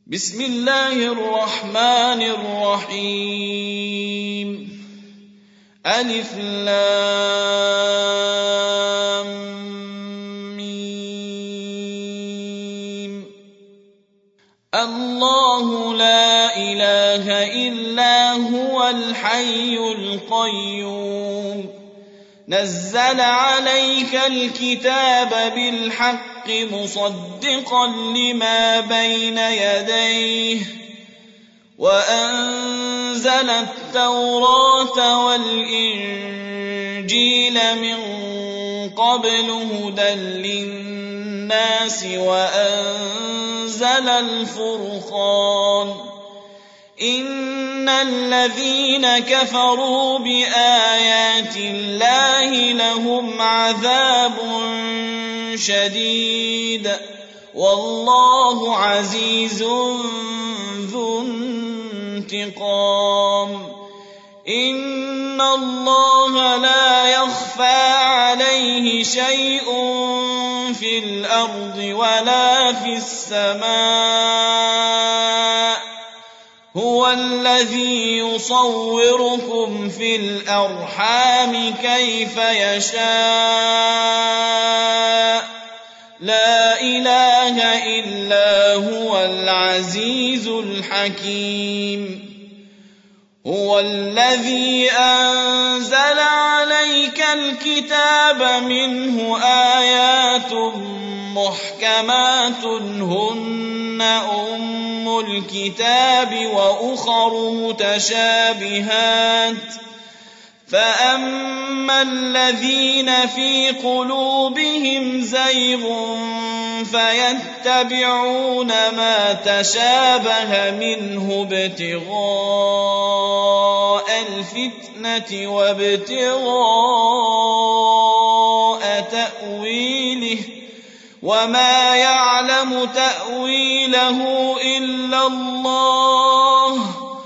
بسم الله الرحمن الرحيم ألف لام ميم الله لا إله إلا هو الحي القيوم نزل عليك الكتاب بالحق مصدقا لما بين يديه وأنزل التوراة والإنجيل من قبل هدى للناس وأنزل الفرقان إن الذين كفروا بآيات الله لهم عذاب شديد والله عزيز ذو انتقام إن الله لا يخفى عليه شيء في الأرض ولا في السماء هو الذي يصوركم في الأرحام كيف يشاء لا إله إلا هو العزيز الحكيم هو الذي أنزل عليك الكتاب منه آيات محكمات هن أم الكتاب وأخر متشابهات فأما الذين في قلوبهم زيغ فيتبعون ما تشابه منه ابتغاء الفتنة وابتغاء تأويله وما يعلم تأويله إلا الله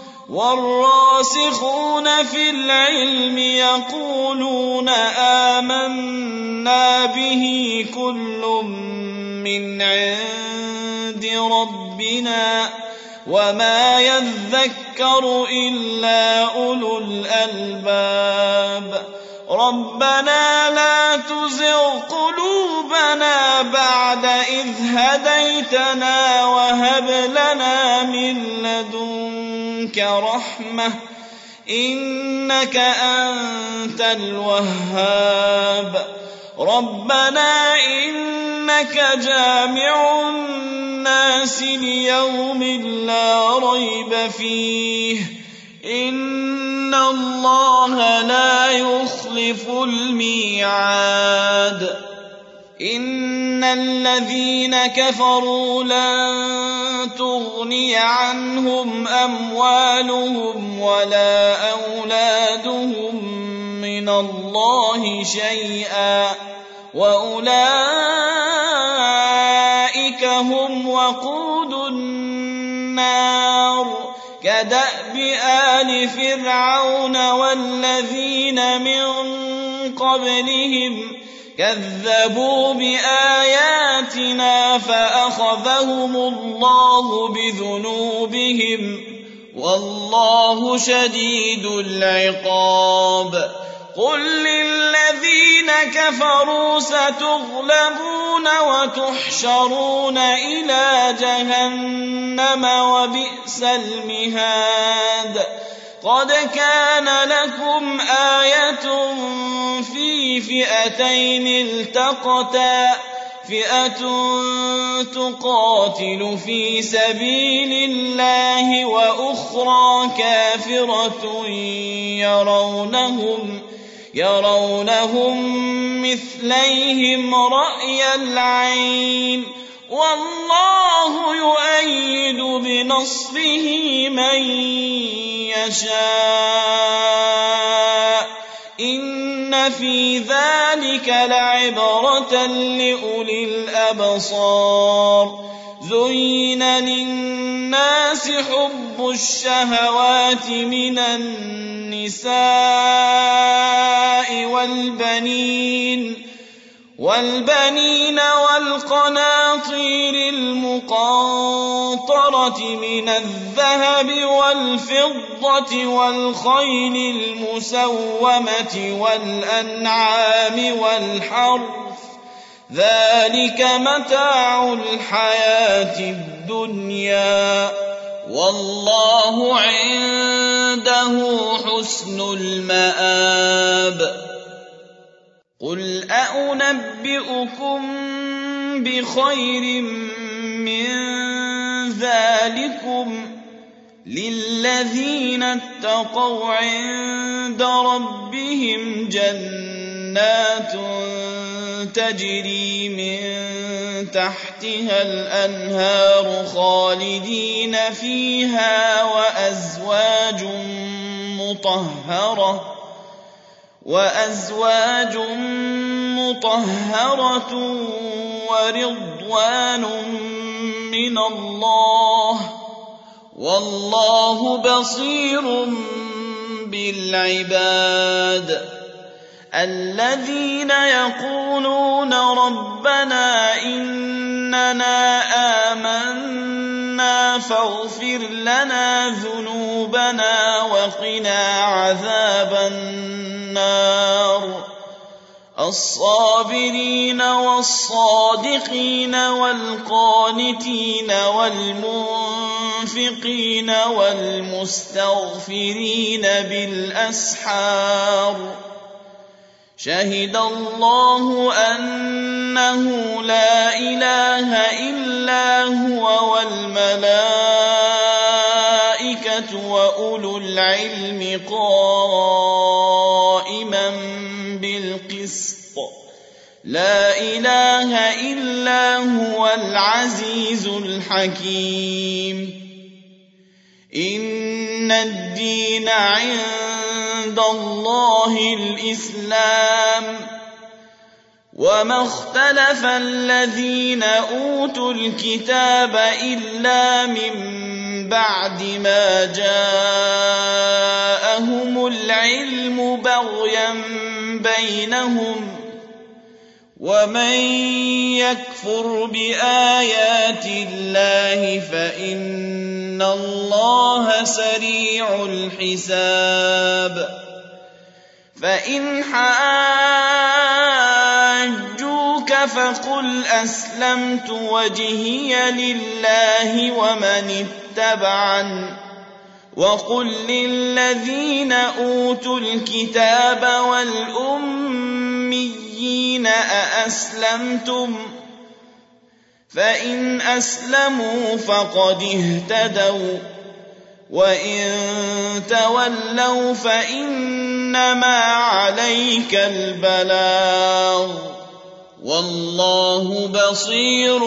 والراسخون في العلم يقولون آمنا به كل من عند ربنا وما يذكر إلا أولو الألباب ربنا لا تزغ قلوبنا بعد إذ هديتنا وهب لنا من لدنك رحمة إنك أنت الوهاب ربنا إنك جامع الناس ليوم لا ريب فيه إن الله لا يخلف الميعاد إن الذين كفروا لن تغني عنهم أموالهم ولا أولادهم من الله شيئا وأولئك هم وقود النار كدأب آل فرعون والذين من قبلهم كذبوا بآياتنا فأخذهم الله بذنوبهم والله شديد العقاب قل للذين كفروا ستغلبون وتحشرون إلى جهنم وبئس المهاد قد كان لكم آية في فئتين التقتا فئة تقاتل في سبيل الله وأخرى كافرة يرونهم مثليهم رأي العين والله يؤيد بنصره من يشاء إن في ذلك لعبرة لأولي الأبصار زين للناس حب الشهوات من النساء والبنين والبنين والقناطير المقنطرة من الذهب والفضة والخيل المسومة والأنعام والحرث ذلك متاع الحياة الدنيا والله عنده حسن المآب قل أنبئكم بخير من ذلكم للذين اتقوا عند ربهم جنات تجري من تحتها الأنهار خالدين فيها وأزواج مطهرة ورضوان من الله والله بصير بالعباد الذين يقولون ربنا إننا آمنا فاغفر لنا ذنوبنا وقنا عذاب النار الصابرين والصادقين والقانتين والمنفقين والمستغفرين بالأسحار شهد الله أنه لا إله إلا هو والملائكة وأولو العلم قائما بالقسط لا إله إلا هو العزيز الحكيم إن الدين عند الله الإسلام وما اختلف الذين أوتوا الكتاب إلا من بعد ما جاءهم العلم بغيا بينهم ومن يكفر بآيات الله فإن الله سريع الحساب فإن حاجوك فقل أسلمت وجهي لله ومن اتبعني وقل للذين أوتوا الكتاب والأميين أأسلمتم فإن أسلموا فقد اهتدوا وإن تولوا فإنما عليك البلاغ والله بصير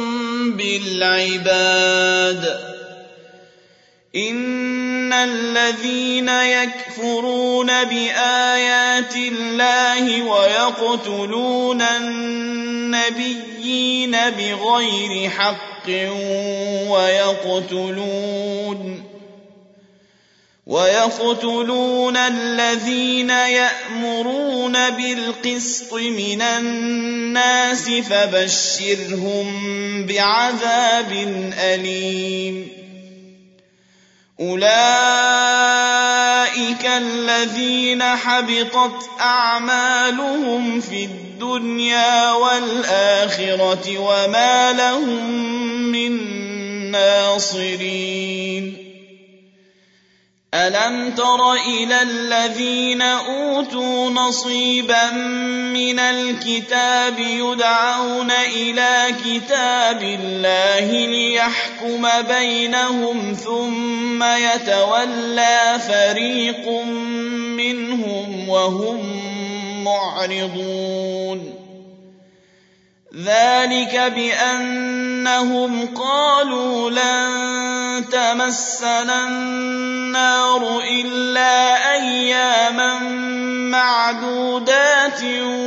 بالعباد إن الذين يكفرون بآيات الله ويقتلون النبيين بغير حق ويقتلون الذين يأمرون بالقسط من الناس فبشرهم بعذاب أليم أولئك الذين حبطت أعمالهم في الدنيا والآخرة وما لهم من ناصرين ألم تر إلى الذين أوتوا نصيبا من الكتاب يدعون إلى كتاب الله ليحكم بينهم ثم يتولى فريق منهم وهم معرضون ذلك بأنهم قالوا لن تمسنا النار إلا أياما معدودات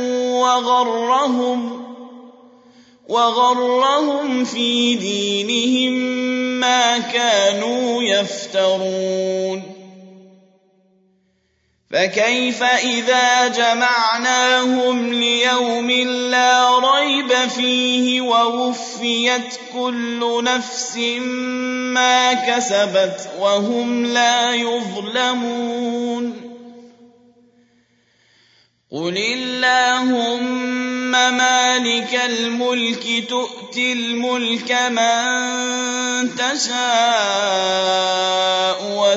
وغرهم في دينهم ما كانوا يفترون فكيف إذا جمعناهم ليوم لا ريب فيه ووفيت كل نفس ما كسبت وهم لا يظلمون قل اللهم مالك الملك تؤتي الملك من تشاء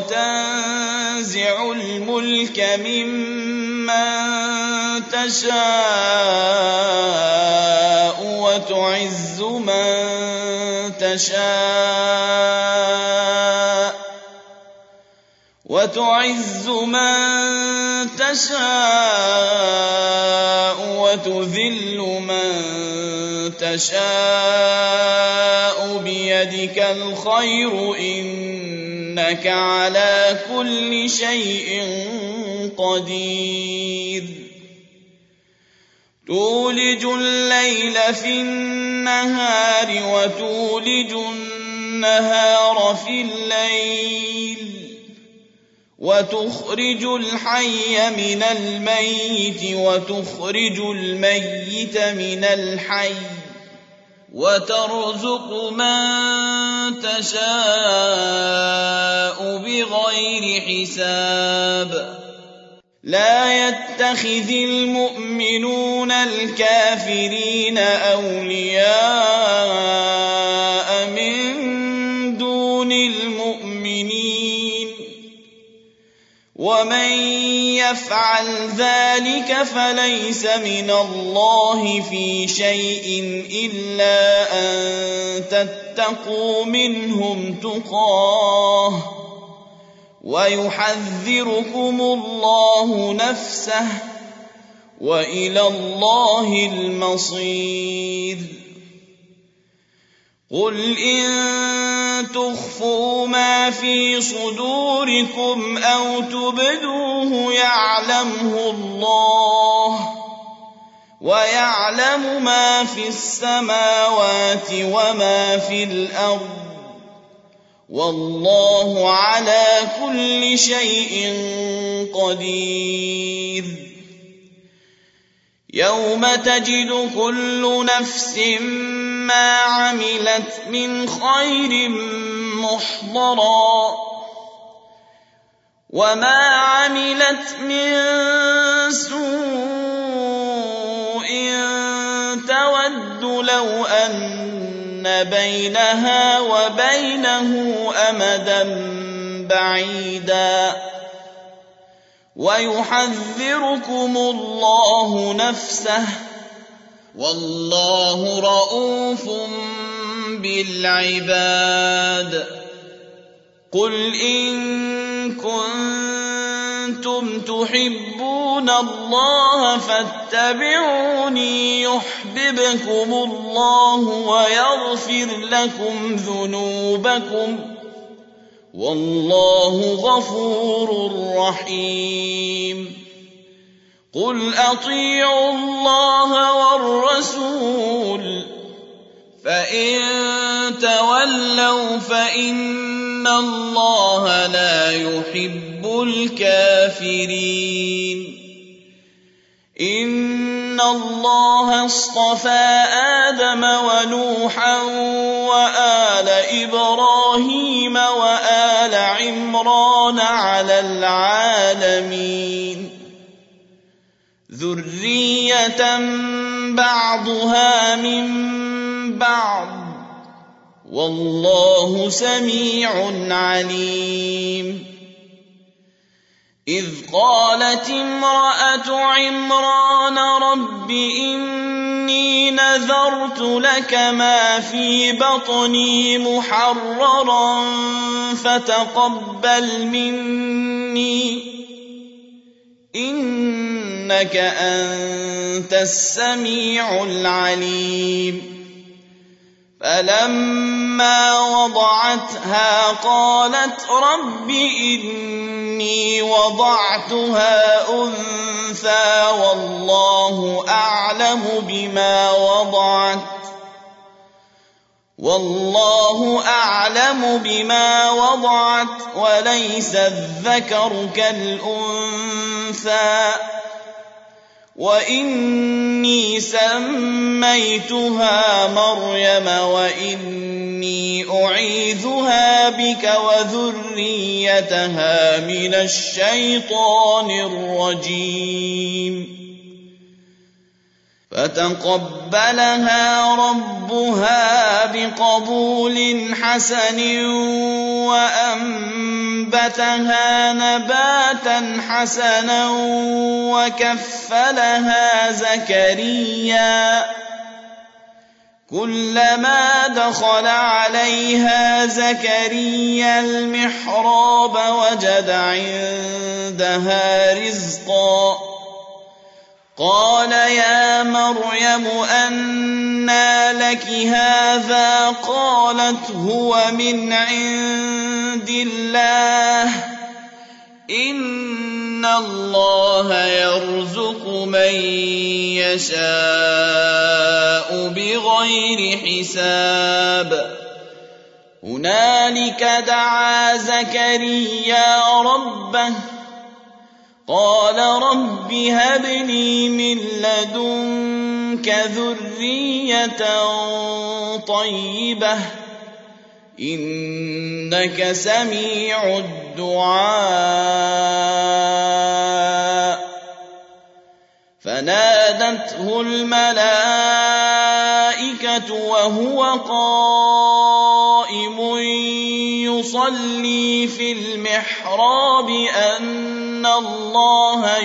وتنزع الملك ممن تشاء وتعز من تشاء وتذل من تشاء بيدك الخير إنك على كل شيء قدير تولج الليل في النهار وتولج النهار في الليل وتخرج الحي من الميت وتخرج الميت من الحي وترزق من تشاء بغير حساب لا يتخذ المؤمنون الكافرين أولياء من دون المؤمنين ومن يفعل ذلك فليس من الله في شيء إلا أن تتقوا منهم تقاه ويحذركم الله نفسه وإلى الله المصير قل إن تخفوا ما في صدوركم أو تبدوه يعلمه الله ويعلم ما في السماوات وما في الأرض والله على كل شيء قدير يوم تجد كل نفس ما عملت من خير محضرا وما عملت من سوء تود لو أن بينها وبينه أمدا بعيدا ويحذركم الله نفسه والله رءوف بالعباد قل إن كنتم تحبون الله فاتبعوني يحببكم الله ويغفر لكم ذنوبكم والله غفور رحيم قل أطيعوا الله والرسول فإن تولوا فإن الله لا يحب الكافرين إن الله اصطفى آدم ونوحا وآل إبراهيم وآل عمران على العالمين ذرية بعضها من بعض والله سميع عليم إذ قالت امرأة عمران رب إني نذرت لك ما في بطني محررا فتقبل مني إنك أنت السميع العليم فلما وضعتها قالت رب إني وضعتها أنثى والله أعلم بما وضعت والله أعلم بما وضعت وليس الذكر كالأنثى وإني سميتها مريم وإني أعيذها بك وذريتها من الشيطان الرجيم فتقبلها ربها بقبول حسن وأنبتها نباتا حسنا وكفلها زكريا كلما دخل عليها زكريا المحراب وجد عندها رزقا قال يا مريم أنى لك هذا قالت هو من عند الله إن الله يرزق من يشاء بغير حساب هنالك دعا زكريا ربه قال رب هب لي من لدنك ذرية طيبة إنك سميع الدعاء فنادته الملائكة وهو قائم يصلي في المحراب أن الله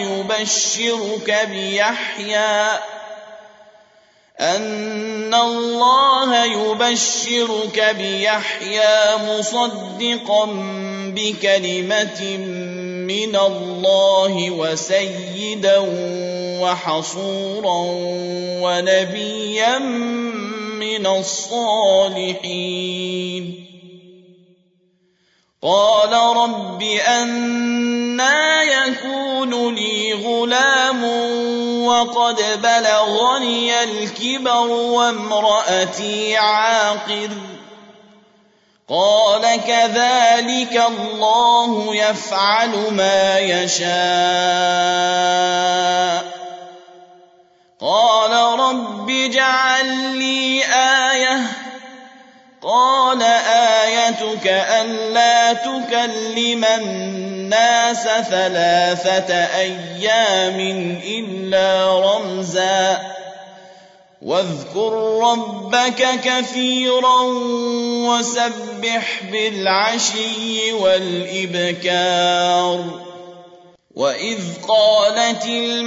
يبشرك بيحيى مصدقا بكلمة من الله وسيدا وحصورا ونبيا من الصالحين قال رب أنى يكون لي غلام وقد بلغني الكبر وامرأتي عاقر قال كذلك الله يفعل ما يشاء قال رب اجعل لي آية قال آيتك ألا تكلم الناس 3 أيام إلا رمزا واذكر ربك كثيرا وسبح بالعشي والإبكار وإذ قالت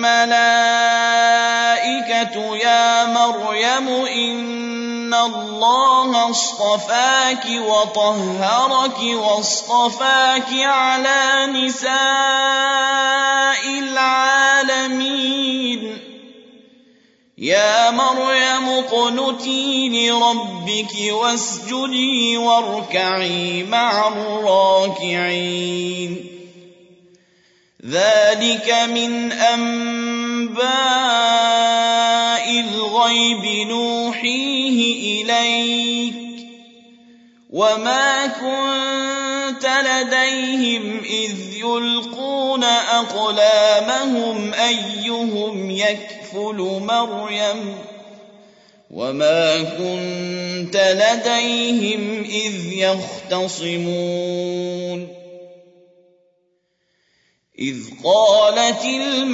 الملائكة يا مريم إن الله اصطفاك وطهرك واصطفاك على نساء العالمين يا مريم اقنتي لربك واسجدي واركعي مع الراكعين ذلك من أنباء الغيب نوحيه إليك وما كنت لديهم إذ يلقون أقلامهم أيهم يكفل مريم وما كنت لديهم إذ يختصمون إذ قالت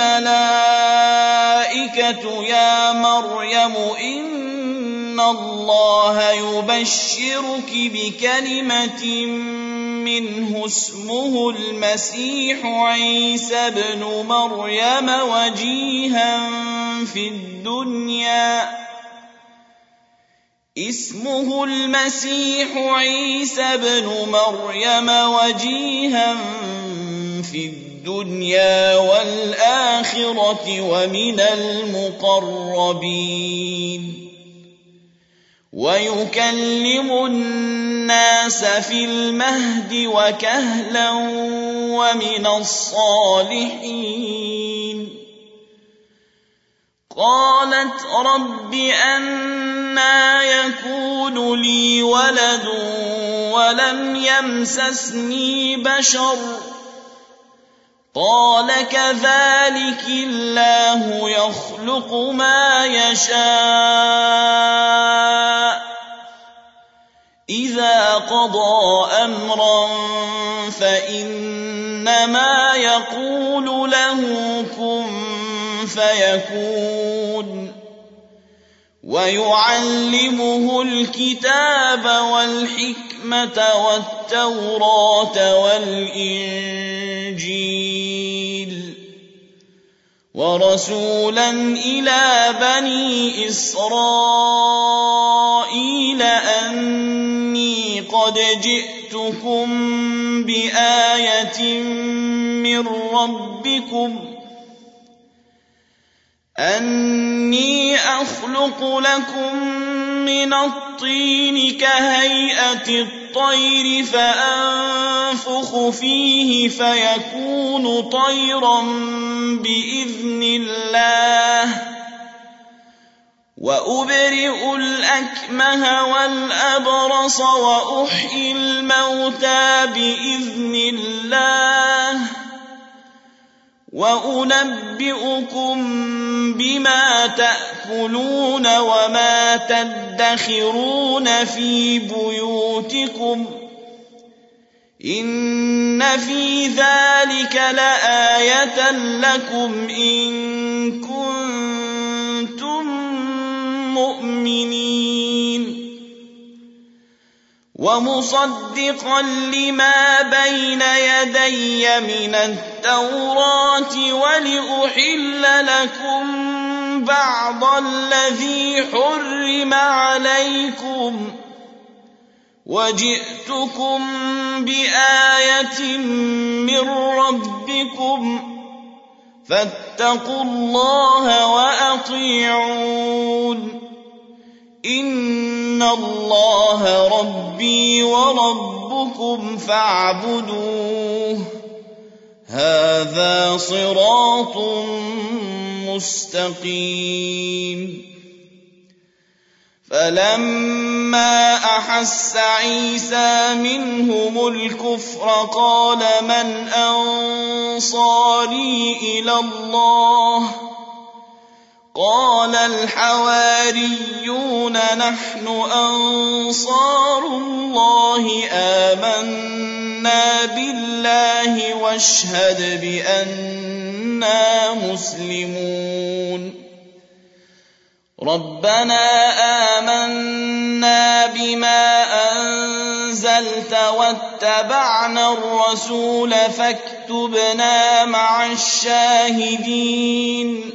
الملائكة يا مريم إن الله يبشرك بكلمة منه اسمه المسيح عيسى بن مريم وجيها في الدنيا والآخرة ومن المقربين ويكلم الناس في المهد وكهلا ومن الصالحين قالت رب أنى يكون لي ولد ولم يمسسني بشر قال كذلك الله يخلق ما يشاء إذا قضى أمرا فإنما يقول له كن فيكون ويعلمه الكتاب والحكمة والتوراة والإنجيل ورسولا إلى بني إسرائيل أني قد جئتكم بآية من ربكم أني أخلق لكم من الطين كهيئة الطير فأنفخ فيه فيكون طيرا بإذن الله وأبرئ الأكمه والأبرص وأحيي الموتى بإذن الله وأنبئكم بما تأكلون وما تدخرون في بيوتكم إن في ذلك لآية لكم إن كنتم مؤمنين ومصدقا لما بين يدي من التوراة ولأحل لكم بعض الذي حرم عليكم وجئتكم بآية من ربكم فاتقوا الله وأطيعون إن الله ربي وربكم فاعبدوه هذا صراط مستقيم فلما أحس عيسى منهم الكفر قال من أنصاري إلى الله قال الحواريون نحن أنصار الله آمنا بالله واشهد بأننا مسلمون ربنا آمنا بما أنزلت واتبعنا الرسول فاكتبنا مع الشاهدين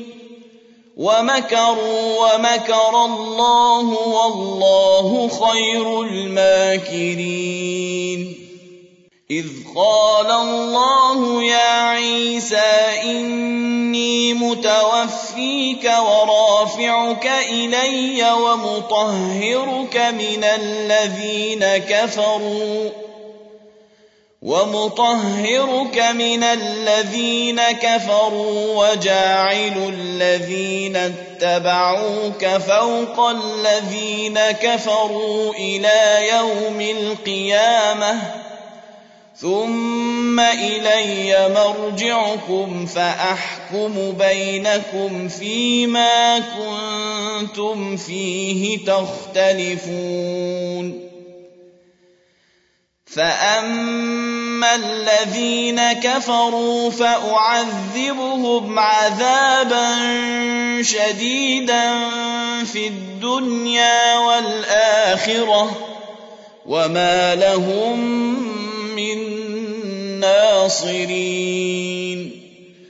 ومكروا ومكر الله والله خير الماكرين إذ قال الله يا عيسى إني متوفيك ورافعك إلي ومطهرك من الذين كفروا وجاعل الذين اتبعوك فوق الذين كفروا إلى يوم القيامة ثم إلي مرجعكم فأحكم بينكم فيما كنتم فيه تختلفون فأما الذين كفروا فأعذبهم عذابا شديدا في الدنيا والآخرة وما لهم من ناصرين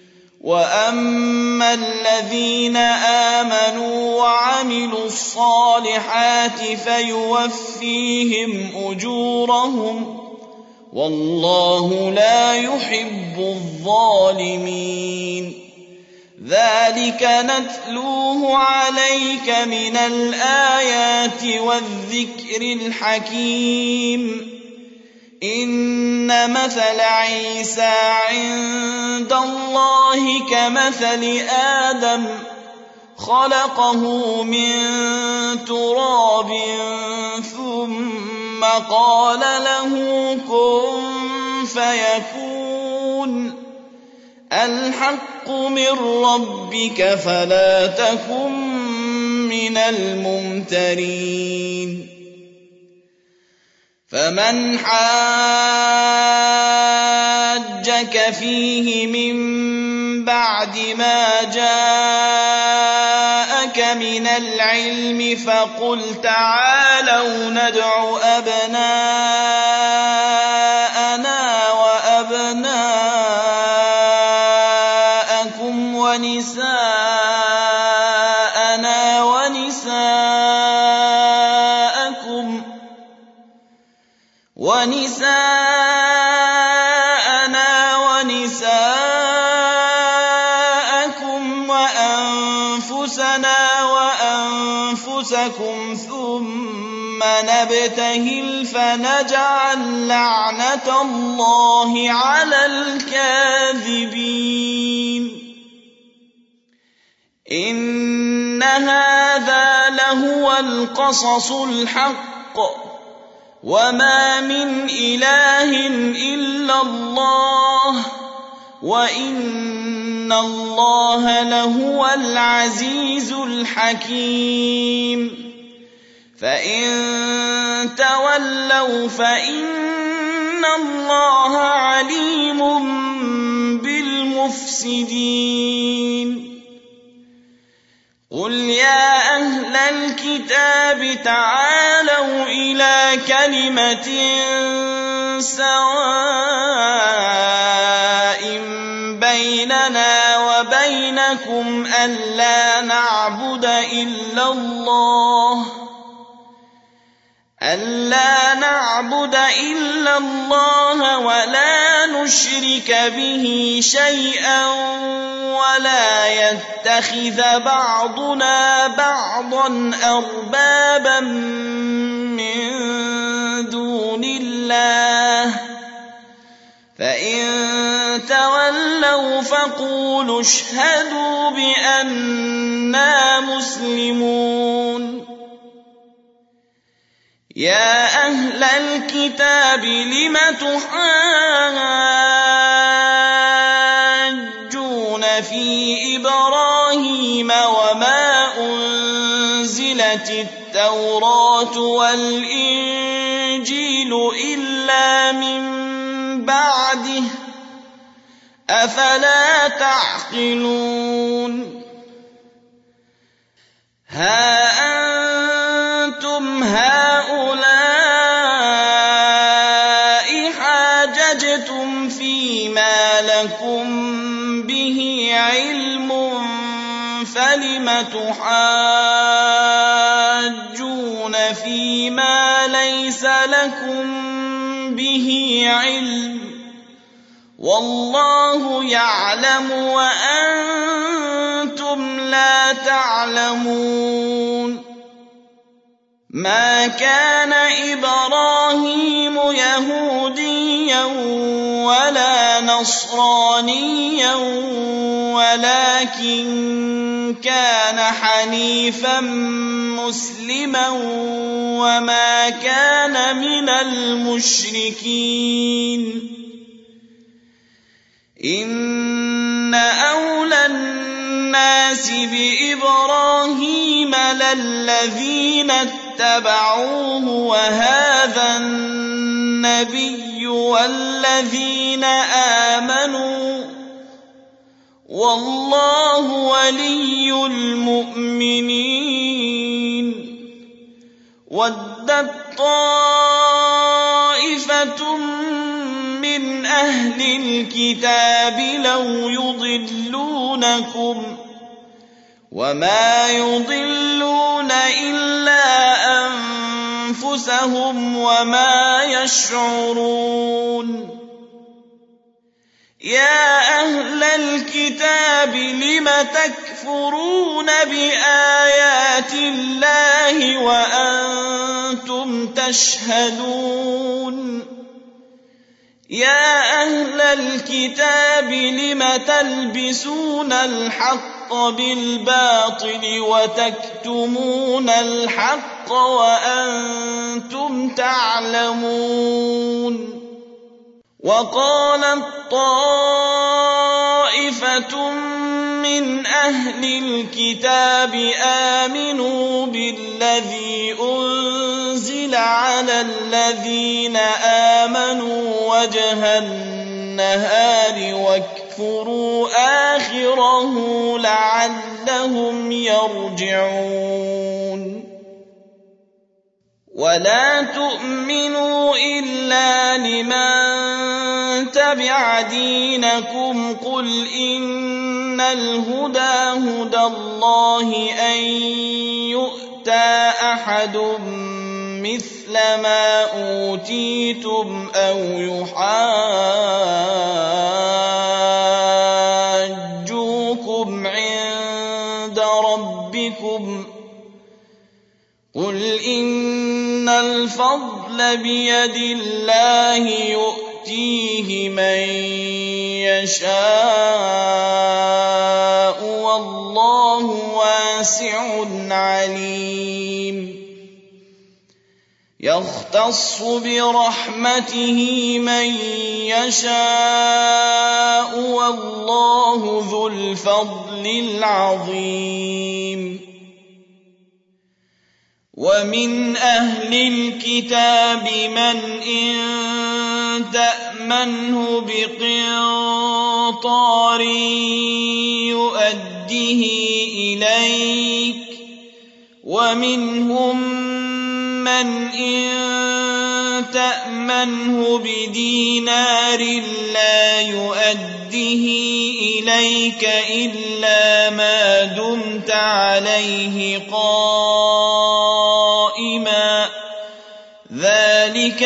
وأما الذين آمنوا وعملوا الصالحات فيوفيهم أجورهم والله لا يحب الظالمين ذلك نتلوه عليك من الآيات والذكر الحكيم إن مثل عيسى عند الله كمثل آدم خلقه من تراب ثم قال له كن فيكون الحق من ربك فلا تكن من الممترين فمن حاجك فيه من بعد ما جاءك من العلم فقل تعالوا ندع أبناءنا وأبناءكم ونساءنا ونساءكم وأنفسنا وأنفسكم ثم نبتهل فنجعل لعنة الله على الكاذبين إن هذا لهو القصص الحق وما من إله إلا الله وإن الله لهو العزيز الحكيم فإن تولوا فإن الله عليم بالمفسدين قل يا أهل الكتاب تعالوا إلى كلمة سواء بيننا وبينكم ألا نعبد إلا الله ولا نشرك به شيئا ولا يتخذ بعضنا بعضا أربابا من دون الله فإن تولوا فقولوا اشهدوا بأننا مسلمون يا أهل الكتاب لم تحاجون في إبراهيم وما أنزلت التوراة والإنجيل إلا من بعده أفلا تعقلون ها أنتم هؤلاء حاججتم فيما لكم به علم فلم تحاجون فيما ليس لكم به علم والله يعلم وأنتم لا تعلمون ما كان إبراهيم يهوديا ولا نصرانيا ولكن كان حنيفا مسلما وما كان من المشركين إن أولى الناس بإبراهيم للذين اتبعوه وهذا النبي والذين آمنوا والله ولي المؤمنين ودت طائفة من أهل الكتاب لو يضلونكم وما يضلون إلا أنفسهم وما يشعرون يا أهل الكتاب لم تكفرون بآيات الله وأنتم تشهدون يا أهل الكتاب لم تلبسون الحق بالباطل وتكتمون الحق وأنتم تعلمون. وقالت طائفة من أهل الكتاب آمنوا بالذي أنزل على الذين آمنوا وجه النهار واكفروا آخره لعلهم يرجعون. ولا تؤمنوا إلا لمن تبع دينكم قل إن الهدى هدى الله أن يؤتى أحد مثل ما أوتيتم أو يحاجوكم عند ربكم قل إن الفضل بيد الله يؤتيه من يشاء والله واسع عليم. يختص برحمته من يشاء والله ذو الفضل العظيم. ومن أهل الكتاب من إن تأمنه بقنطار يؤده إليك ومنهم من إن تأمنه بدينار لا يؤده إليك إلا ما دمت عليه قائما ذلك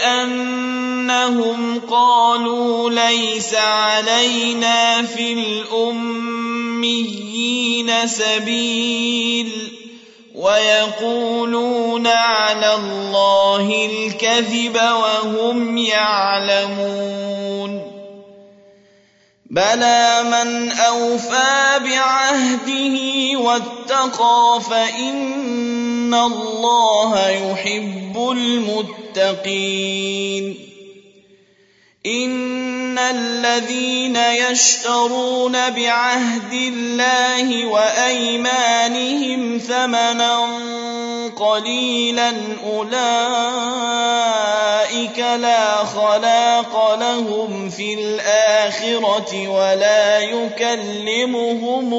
بأنهم قالوا ليس علينا في الأميين سبيل ويقولون على الله الكذب وهم يعلمون. بلى من أوفى بعهده واتقى فإن الله يحب المتقين. إن الذين يشترون بعهد الله وأيمانهم ثمنا قليلا أولئك لا خلاق لهم في الآخرة ولا يكلمهم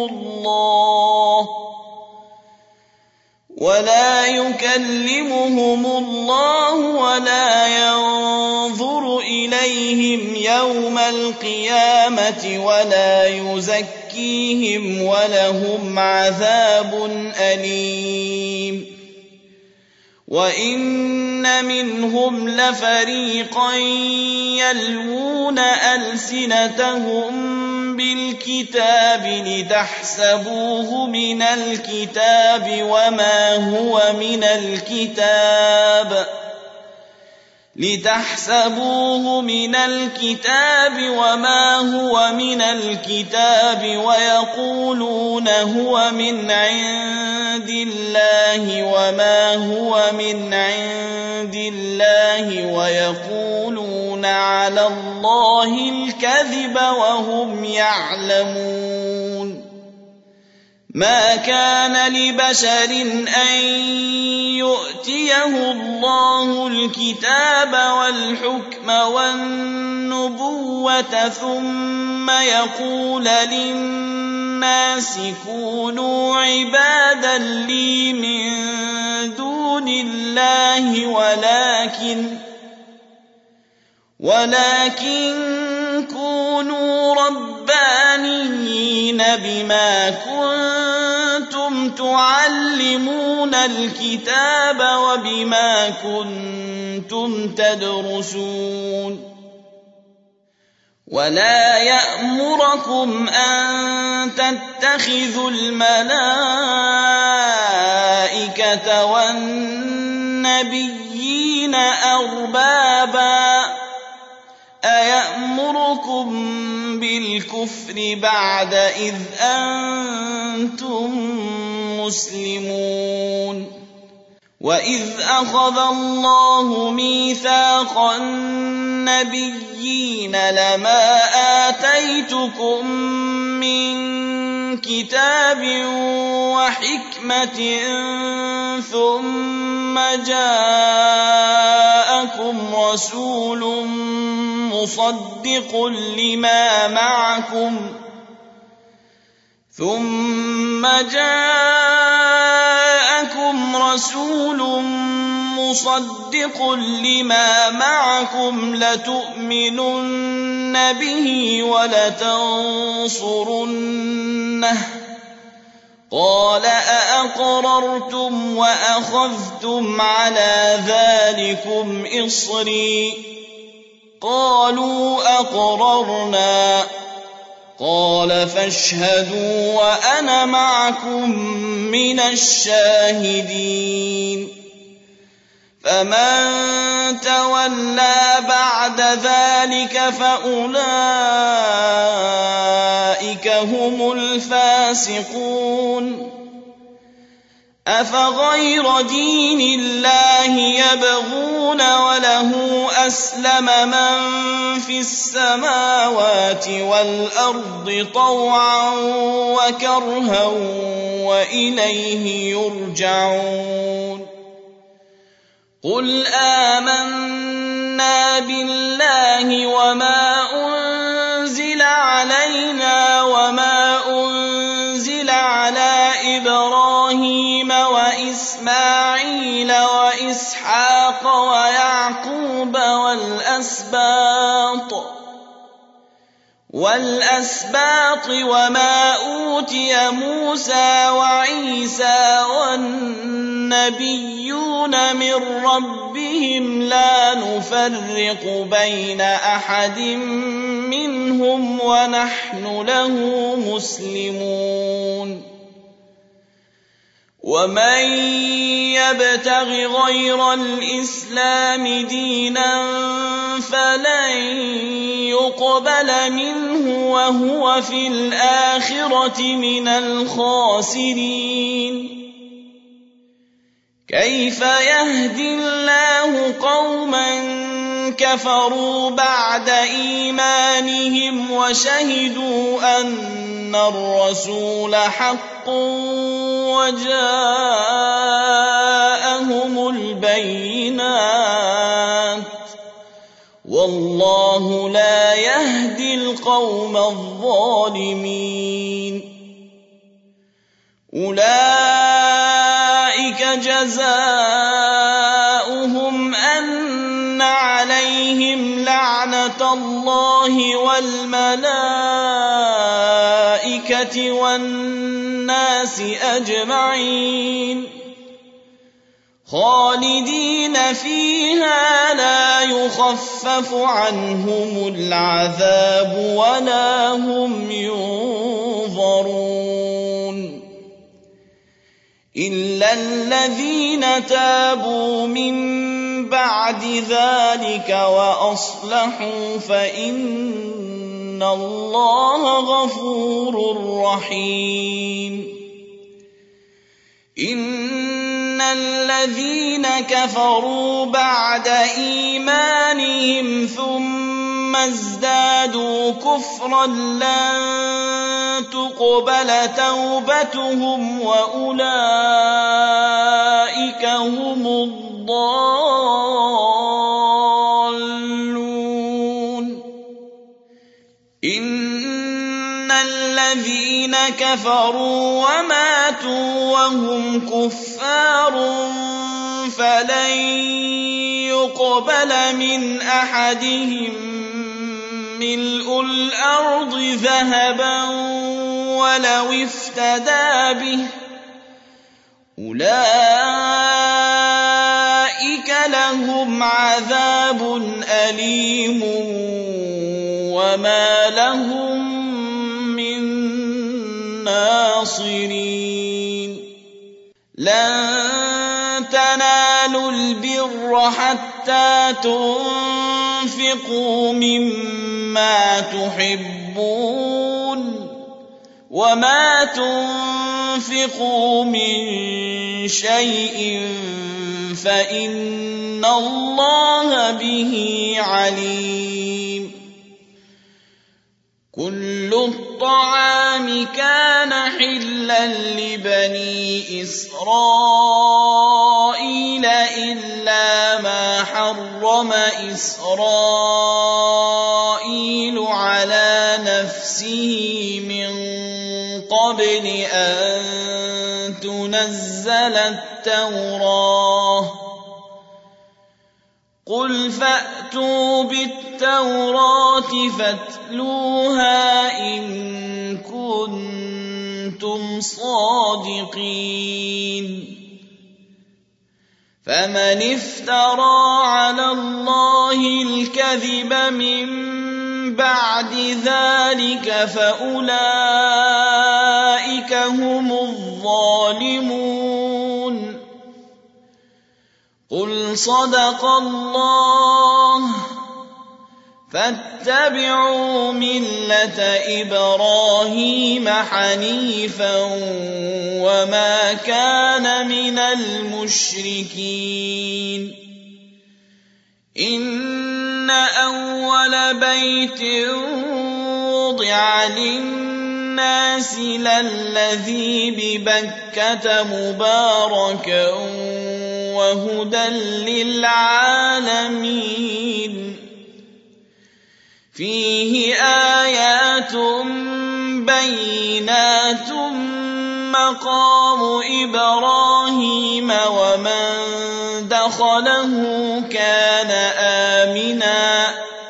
الله ولا ينظر إليهم يوم القيامة ولا يزكيهم ولهم عذاب أليم. وإن منهم لفريقا يلوون ألسنتهم بالكتاب لتحسبوه من الكتاب وما هو من الكتاب ويقولون هو من عند الله وما هو من عند الله ويقولون على الله الكذب وهم يعلمون. ما كان لبشر أن يؤتيه الله الكتاب والحكم والنبوة ثم يقول للناس كونوا عبادا لي من دون الله ولكن كونوا ربانيين بما كنتم تعلمون الكتاب وبما كنتم تدرسون. ولا يأمركم أن تتخذوا الملائكة والنبيين أربابا أيأمركم يأمركم بالكفر بعد إذ أنتم مسلمون وإذ أخذ الله ميثاق النبيين لما آتيتكم من كتاب وحكمة ثم جاءكم رسول مصدق لما معكم لتؤمنن به ولتنصرنه قال أأقررتم وأخذتم على ذلكم إصري قالوا أقررنا قال فاشهدوا وأنا معكم من الشاهدين فمن تولى بعد ذلك فأولئك هم الفاسقون أفغير دين الله يبغون وله أسلم من في السماوات والأرض طوعا وكرها وإليه يرجعون قل آمنا بالله وما أنزل علينا وما أنزل على إبراهيم وإسماعيل وإسحاق ويعقوب والأسباط وما أوتي موسى وعيسى والنبيون من ربهم لا نفرق بين أحد منهم ونحن له مسلمون ومن يبتغ غير الإسلام دينا فلن يقبل منه وهو في الآخرة من الخاسرين كيف يهدي الله قوما كفروا بعد إيمانهم وشهدوا أن الرسول حق وجاءهم البينات والله لا يهدي القوم الظالمين أولئك جزاؤهم أن عليهم لعنة الله والملائكة والناس أجمعين خالدين فيها لا يخفف عنهم العذاب ولا هم ينظرون إلا الذين تابوا من بعد ذلك وأصلحوا فإن الله غفور رحيم إن الذين كفروا بعد إيمانهم ثم ازدادوا كفرا لن تقبل توبتهم وأولئك هم الضالون إن الذين كفروا وماتوا وهم كفار فلن يقبل من أحدهم ملء الأرض ذهبا ولو افتدى به أولئك لهم عذاب أليم وما لهم من ناصرين لن تنالوا البر حتى تنفقوا مما تحبون وما تنفقوا من شيء فإن الله به عليم. كل الطعام كان حلا لبني إسرائيل إلا ما حرم إسرائيل على نفسه من قبل أن تنزل التوراة. قل فأتوا بالتوراة فاتلوها إن كنتم صادقين. فمن افترى على الله الكذب من بعد ذلك فأولئك هم الظالمون. قل صدق الله فاتبعوا ملة إبراهيم حنيفا وما كان من المشركين. إن أول بيت وضع للناس للذي ببكة مباركا وهدى للعالمين. فيه آيات بينات مقام إبراهيم ومن دخله كان آمنا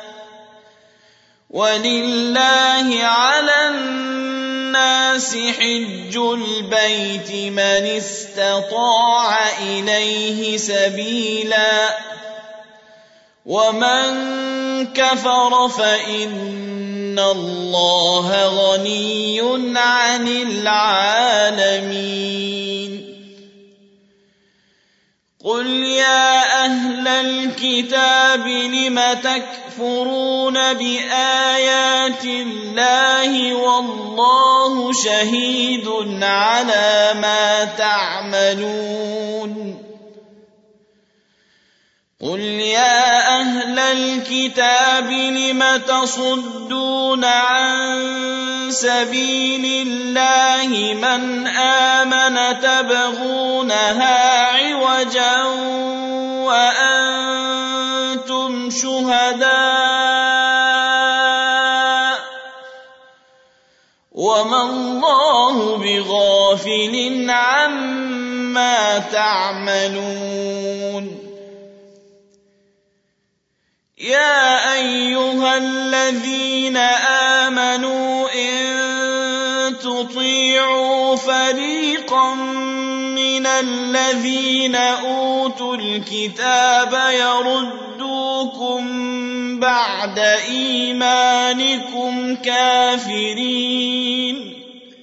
ولله على الناس حج البيت من استطاع إليه سبيلا ومن كفر فإن الله غني عن العالمين. قل يا أهل الكتاب لم تكفرون بآيات الله والله شهيد على ما تعملون. قل يا أهل الكتاب لم تصدون عن سبيل الله من آمن تبغونها عوجا وأنتم شهداء وما الله بغافل عما تعملون. يا أيها الذين آمنوا إن تطيعوا فريقا من الذين أوتوا الكتاب يردوكم بعد إيمانكم كافرين.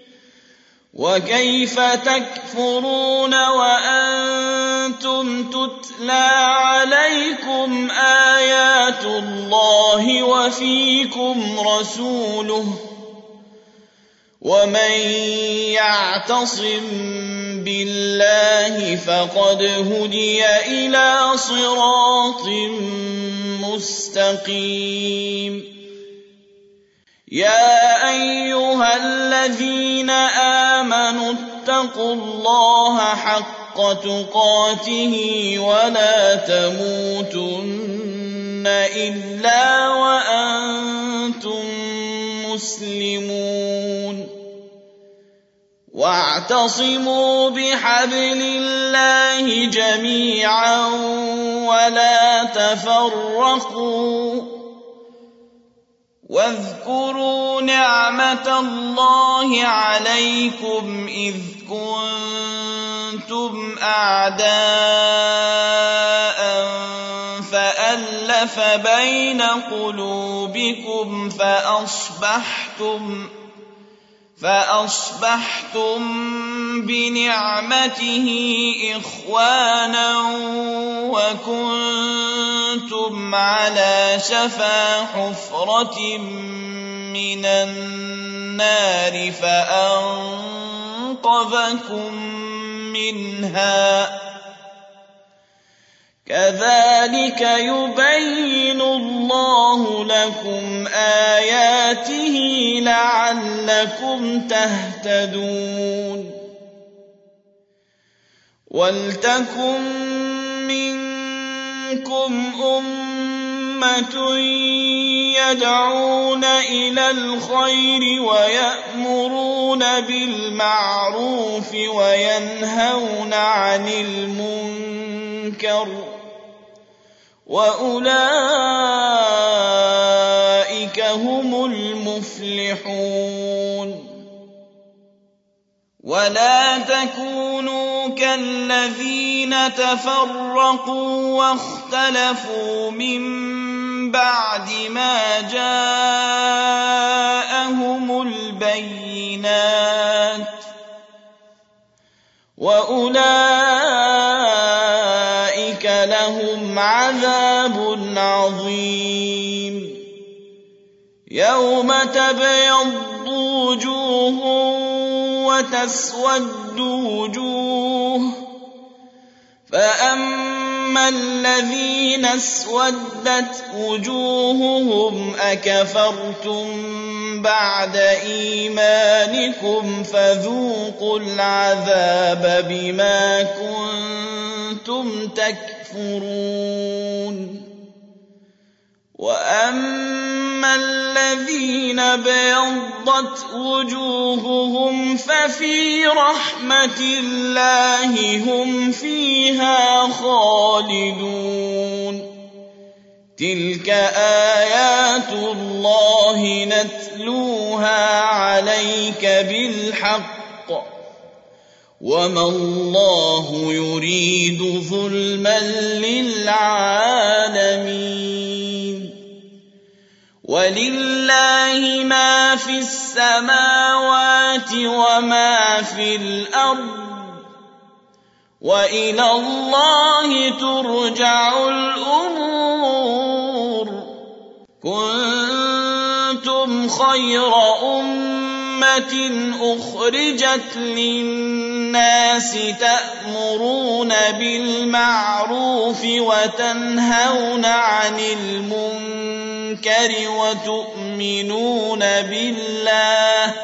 وكيف تكفرون وأنتم تتلى عليكم آيات الله وفيكم رسوله ومن يعتصم بالله فقد هدي إلى صراط مستقيم. يا أيها الذين آمنوا اتقوا الله حق تقاته ولا تموتن إلا وأنتم مسلمون. واعتصموا بحبل الله جميعا ولا تفرقوا واذكروا نعمة الله عليكم إذ كنتم أعداء فألف بين قلوبكم فأصبحتم بنعمته إخوانا وكنتم على شفا حفرة من النار فأنقذكم منها كذلك يبين الله لكم آياته لعلكم تهتدون ولتكن منكم أمة يدعون إلى الخير ويأمرون بالمعروف وينهون عن المنكر وأولئك هم المفلحون ولا تكونوا كالذين تفرقوا واختلفوا من بعد ما جاءهم البينات وأولئك لهم عذاب عظيم يوم تبيض وجوه وتسود وجوه فأما الذين اسودت وجوههم أكفرتم بعد إيمانكم فذوقوا العذاب بما كنتم تكفرون وأما الذين بيضت وجوههم ففي رحمة الله هم فيها خالدون تلك آيات الله نتلوها عليك بالحق وما الله يريد ظلما للعالمين ولله ما في السماوات وما في الأرض وإلى الله ترجع الأمور كنتم خير أمة أخرجت للناس تأمرون بالمعروف وتنهون عن المنكر وتؤمنون بالله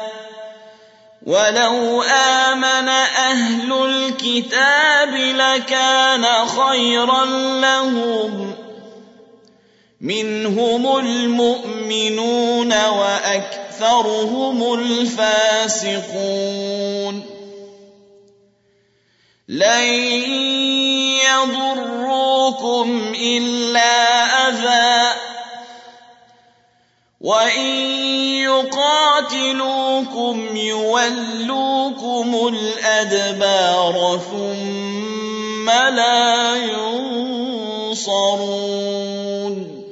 ولو آمن أهل الكتاب لكان خيرا لهم منهم المؤمنون وأكثرهم الفاسقون لن يضروكم إلا أذى وإن يقاتلوكم يولوكم الأدبار ثم لا ينصرون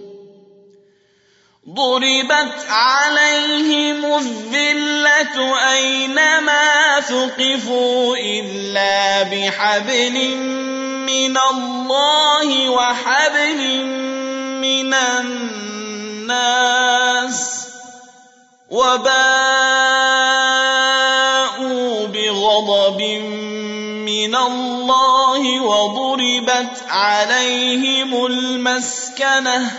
ضربت عليهم الذلة أينما ثقفوا إلا بحبل من الله وحبل من الناس وباءوا بغضب من الله وضربت عليهم المسكنة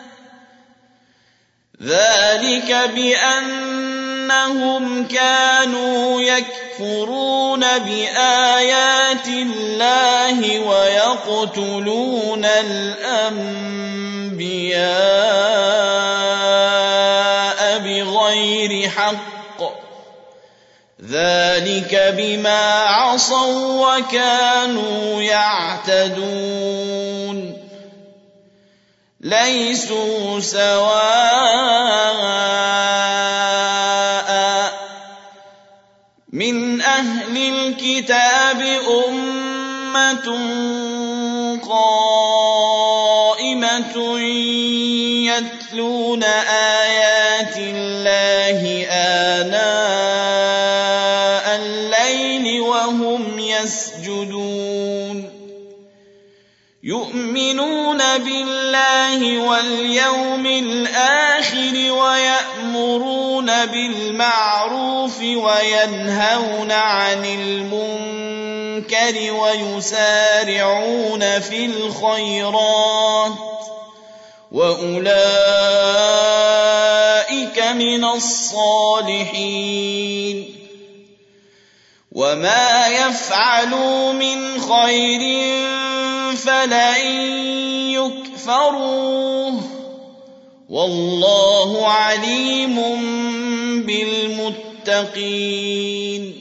ذلك بأنهم كانوا يكفرون بآيات الله ويقتلون الأنبياء بغير حق ذلك بما عصوا وكانوا يعتدون ليسوا سواء من أهل الكتاب أمة قائمة يتلون آيات الله آناء يسجدون يؤمنون بالله واليوم الآخر ويأمرون بالمعروف وينهون عن المنكر ويسارعون في الخيرات وأولئك من الصالحين وما يفعلوا من خير فلن يكفروه والله عليم بالمتقين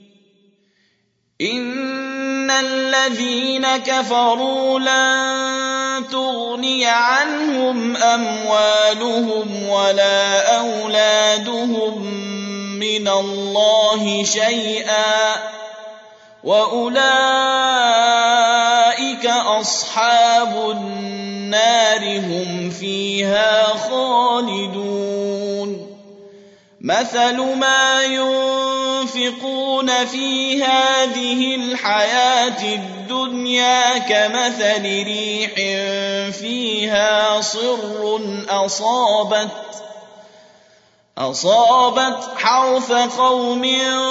إن الذين كفروا لن تغني عنهم أموالهم ولا أولادهم من الله شيئا وأولئك أصحاب النار هم فيها خالدون مثل ما ينفقون في هذه الحياة الدنيا كمثل ريح فيها صر أصابت حرث قوم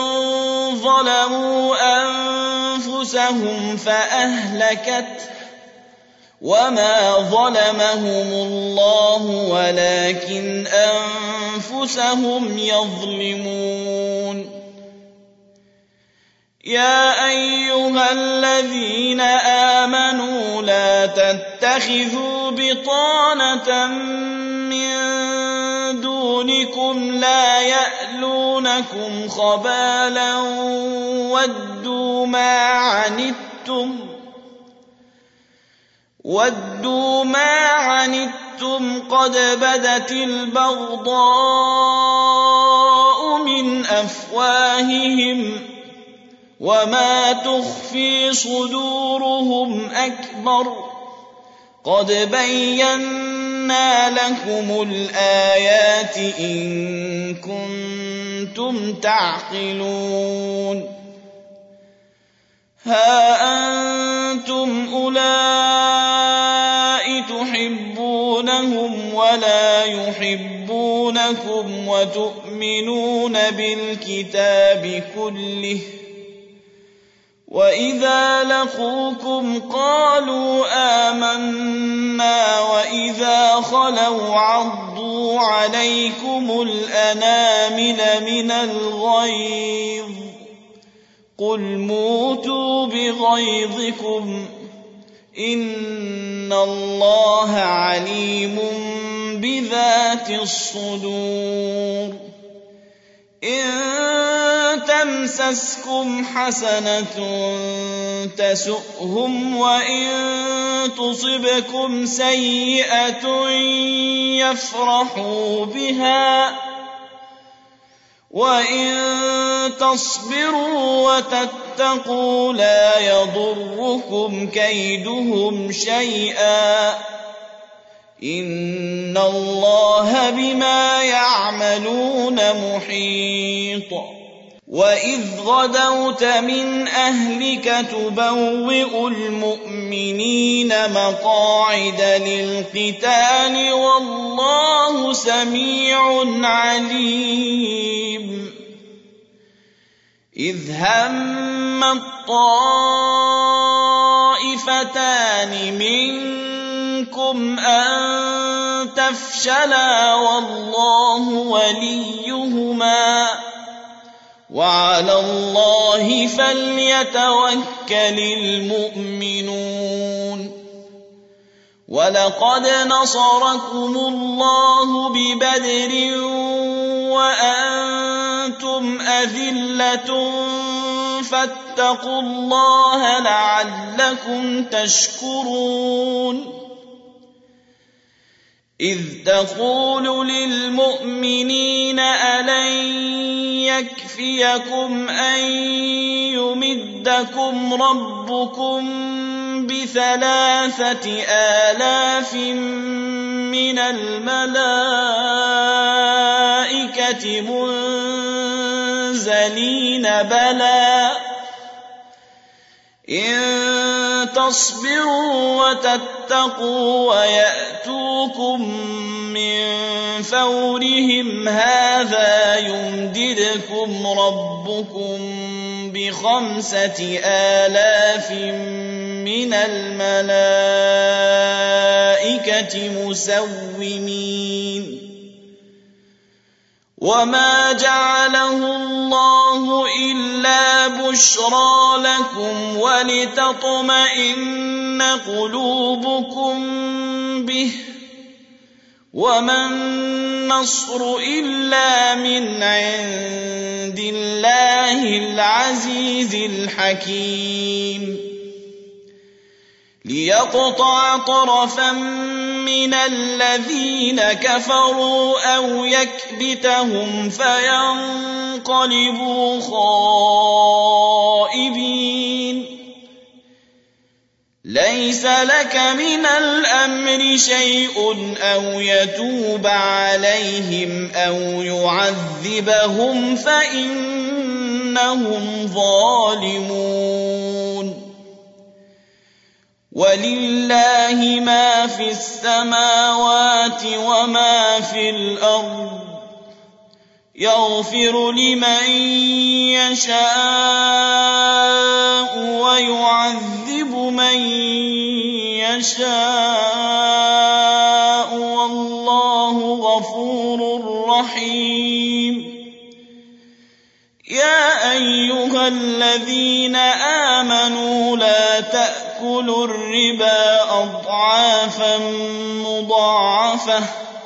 ظلموا أنفسهم فأهلكته وما ظلمهم الله ولكن أنفسهم يظلمون يا أيها الذين آمنوا لا تتخذوا بطانة من دونكم لا يألونكم خبالا ودوا ما عنتم قد بدت البغضاء من أفواههم وما تخفي صدورهم أكبر قد بينا لكم الآيات إن كنتم تعقلون ها أنتم أولئك تحبونهم ولا يحبونكم وتؤمنون بالكتاب كله وإذا لقوكم قالوا آمنا وإذا خلوا عضوا عليكم الأنامل من الغيظ قل موتوا بغيظكم إن الله عليم بذات الصدور إن تمسسكم حسنة تسؤهم وإن تصبكم سيئة يفرحوا بها وإن تصبروا وتتقوا لا يضركم كيدهم شيئا إن الله بما يعملون محيط وإذ غدوت من أهلك تبوئ المؤمنين مقاعد للقتال والله سميع عليم إذ هم الطائفتان منكم أن تفشلا والله وليهما وعلى الله فليتوكل المؤمنون ولقد نصركم الله ببدر وأنتم أذلة فاتقوا الله لعلكم تشكرون إذ تقول للمؤمنين ألن يكفيكم أن يمدكم ربكم ب3,000 من الملائكة منزلين إن تصبروا وتتقوا ويأتوكم من فورهم هذا يمددكم ربكم ب5,000 من الملائكة مسومين وما جعله الله إلا بشرى لكم ولتطمئن قلوبكم به وما النصر إلا من عند الله العزيز الحكيم ليقطع طرفا من الذين كفروا أو يكبتهم فينقلبوا خائبين ليس لك من الأمر شيء أو يتوب عليهم أو يعذبهم فإنهم ظالمون ولله ما في السماوات وما في الأرض يغفر لمن يشاء ويعذب من يشاء والله غفور رحيم يا أيها الذين آمنوا لا تأكلوا الربا أضعافا مضاعفة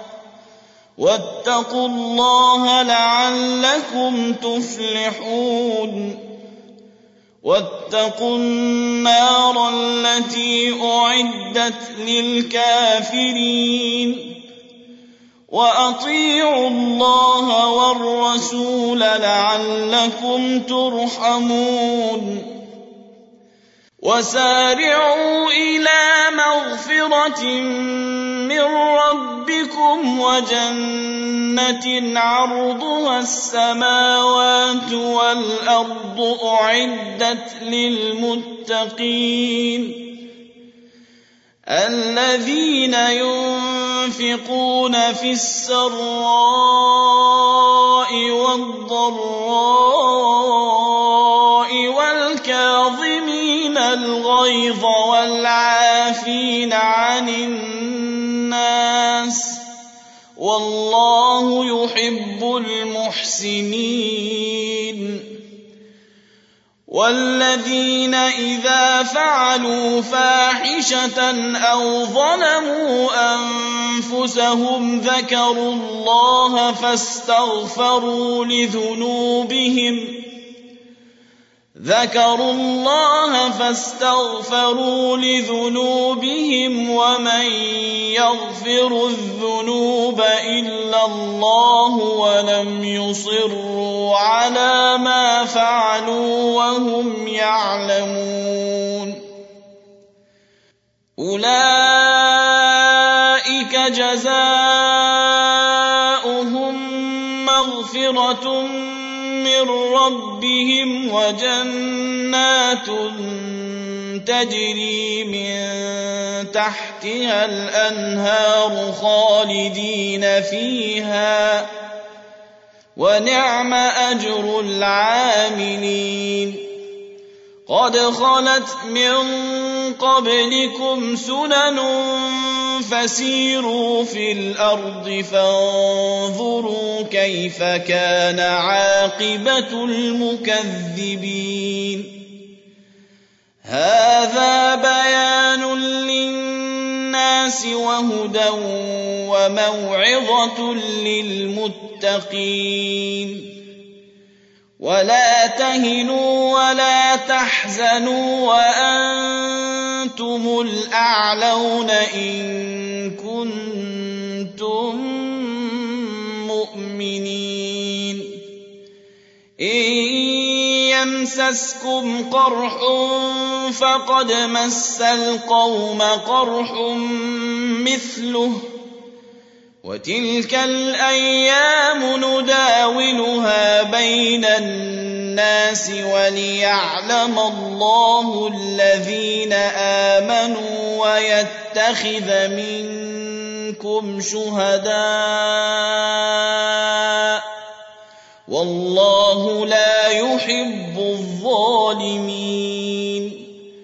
واتقوا الله لعلكم تفلحون واتقوا النار التي أعدت للكافرين وأطيعوا الله والرسول لعلكم ترحمون وسارعوا إلى مغفرة من ربكم وجنة عرضها السماوات والأرض أعدت للمتقين الذين ينفقون في السراء والضراء والكاظمين الغيظ والعافين عن الناس والله يحب المحسنين والذين إذا فعلوا فاحشة أو ظلموا أنفسهم ذكروا الله فاستغفروا لذنوبهم ومن يغفر الذنوب إلا الله ولم يصروا على ما فعلوا وهم يعلمون أولئك جزاؤهم مغفرة من ربهم وجنات تجري من تحتها الأنهار خالدين فيها ونعم أجر العاملين قد خلت من قبلكم سنن فسيروا في الأرض فانظروا كيف كان عاقبة المكذبين هذا بيان للناس وهدى وموعظة للمتقين ولا تهنوا ولا تحزنوا وأنتم الأعلون إن كنتم مؤمنين إن يمسسكم قرح فقد مس القوم قرح مثله وتلك الأيام نداولها بين الناس للناس وليعلم الله الذين آمنوا ويتخذ منكم شهداء والله لا يحب الظالمين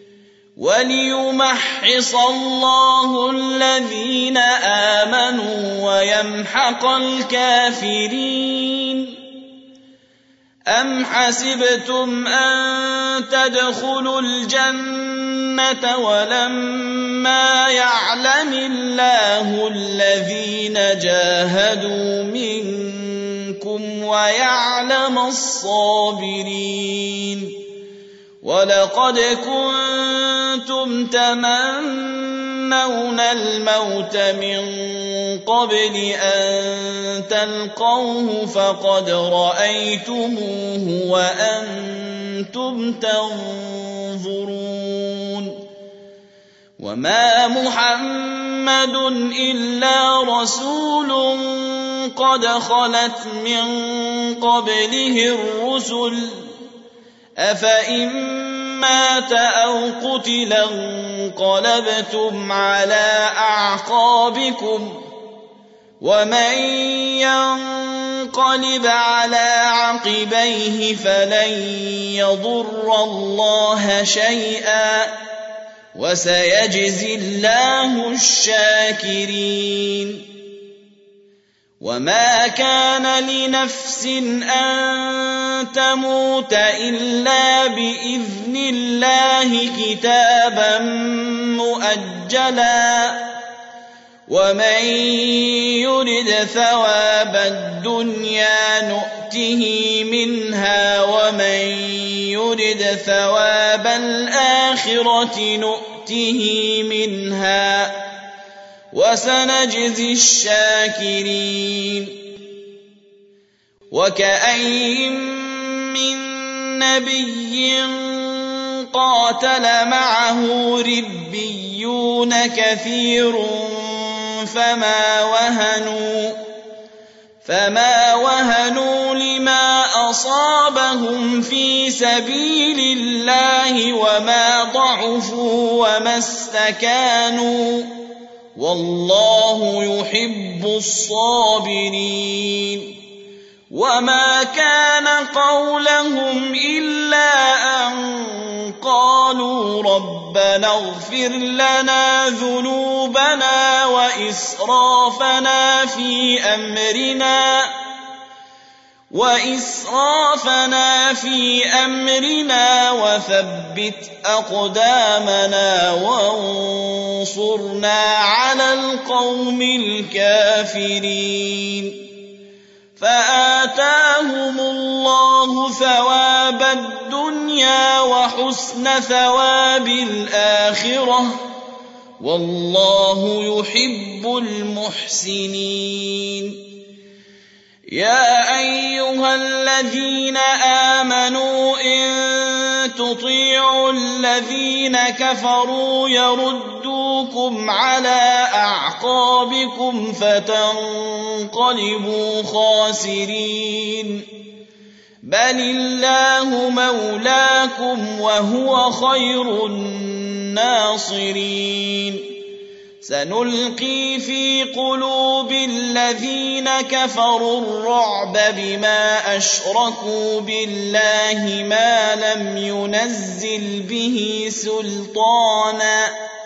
وليمحص الله الذين آمنوا ويمحق الكافرين أم حسبتم أن تدخلوا الجنة ولما يعلم الله الذين جاهدوا منكم ويعلم الصابرين ولقد كنتم تمنون الموت من قبل أن تلقوه فقد رأيتموه وأنتم تنظرون وما محمد إلا رسول قد خلت من قبله الرسل أفإن مات أو قتل انقلبتم على أعقابكم ومن ينقلب على عقبيه فلن يضر الله شيئا وسيجزي الله الشاكرين وما كان لنفس أن تموت إلا بإذن الله كتابا مؤجلا ومن يرد ثواب الدنيا نؤته منها ومن يرد ثواب الآخرة نؤته منها وسنجزي الشاكرين وكأين من نبي قاتل معه ربيون كثير فما وهنوا لما أصابهم في سبيل الله وما ضعفوا وما استكانوا والله يحب الصابرين وما كان قولهم إلا أن قالوا ربنا اغفر لنا ذنوبنا وإسرافنا في أمرنا وثبت أقدامنا وانصرنا على القوم الكافرين فآتاهم الله ثواب الدنيا وحسن ثواب الآخرة والله يحب المحسنين يا أيها الذين آمنوا إن تطيعوا الذين كفروا يردوكم على أعقابكم فتنقلبوا خاسرين بل الله مولاكم وهو خير الناصرين سنلقي في قلوب الذين كفروا الرعب بما أشركوا بالله ما لم ينزل به سلطانا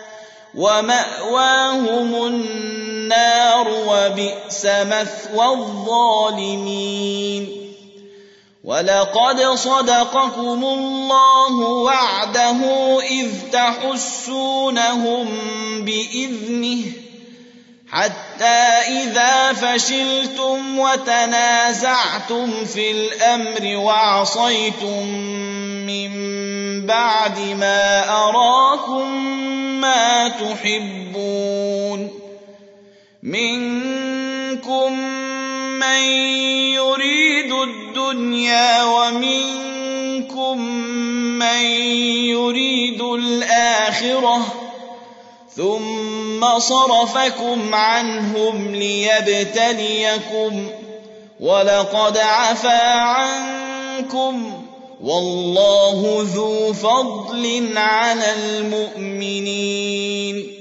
ومأواهم النار وبئس مثوى الظالمين ولقد صدقكم الله وعده إذ تحسونهم بإذنه حتى إذا فشلتم وتنازعتم في الأمر وعصيتم من بعد ما أراكم ما تحبون منكم من يريد الدنيا ومنكم من يريد الآخرة ثم صرفكم عنهم ليبتليكم ولقد عفا عنكم والله ذو فضل على المؤمنين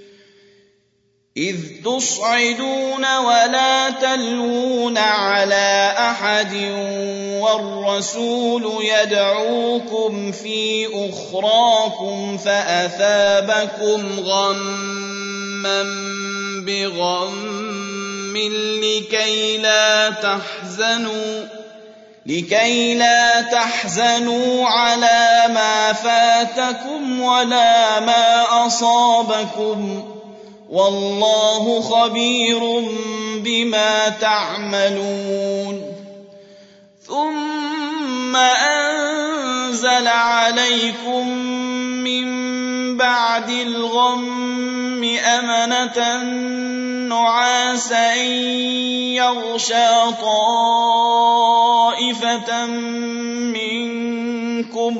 إذ تصعدون ولا تلوون على أحد والرسول يدعوكم في أخراكم فأثابكم غما بغم لكي لا تحزنوا على ما فاتكم ولا ما أصابكم والله خبير بما تعملون ثم أنزل عليكم من بعد الغم أمنة نعاسا يغشى طائفة منكم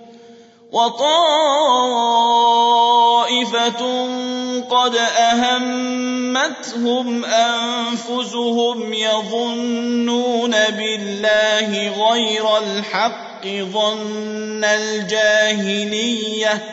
وطائفة قد أهمتهم أنفسهم يظنون بالله غير الحق ظن الجاهلية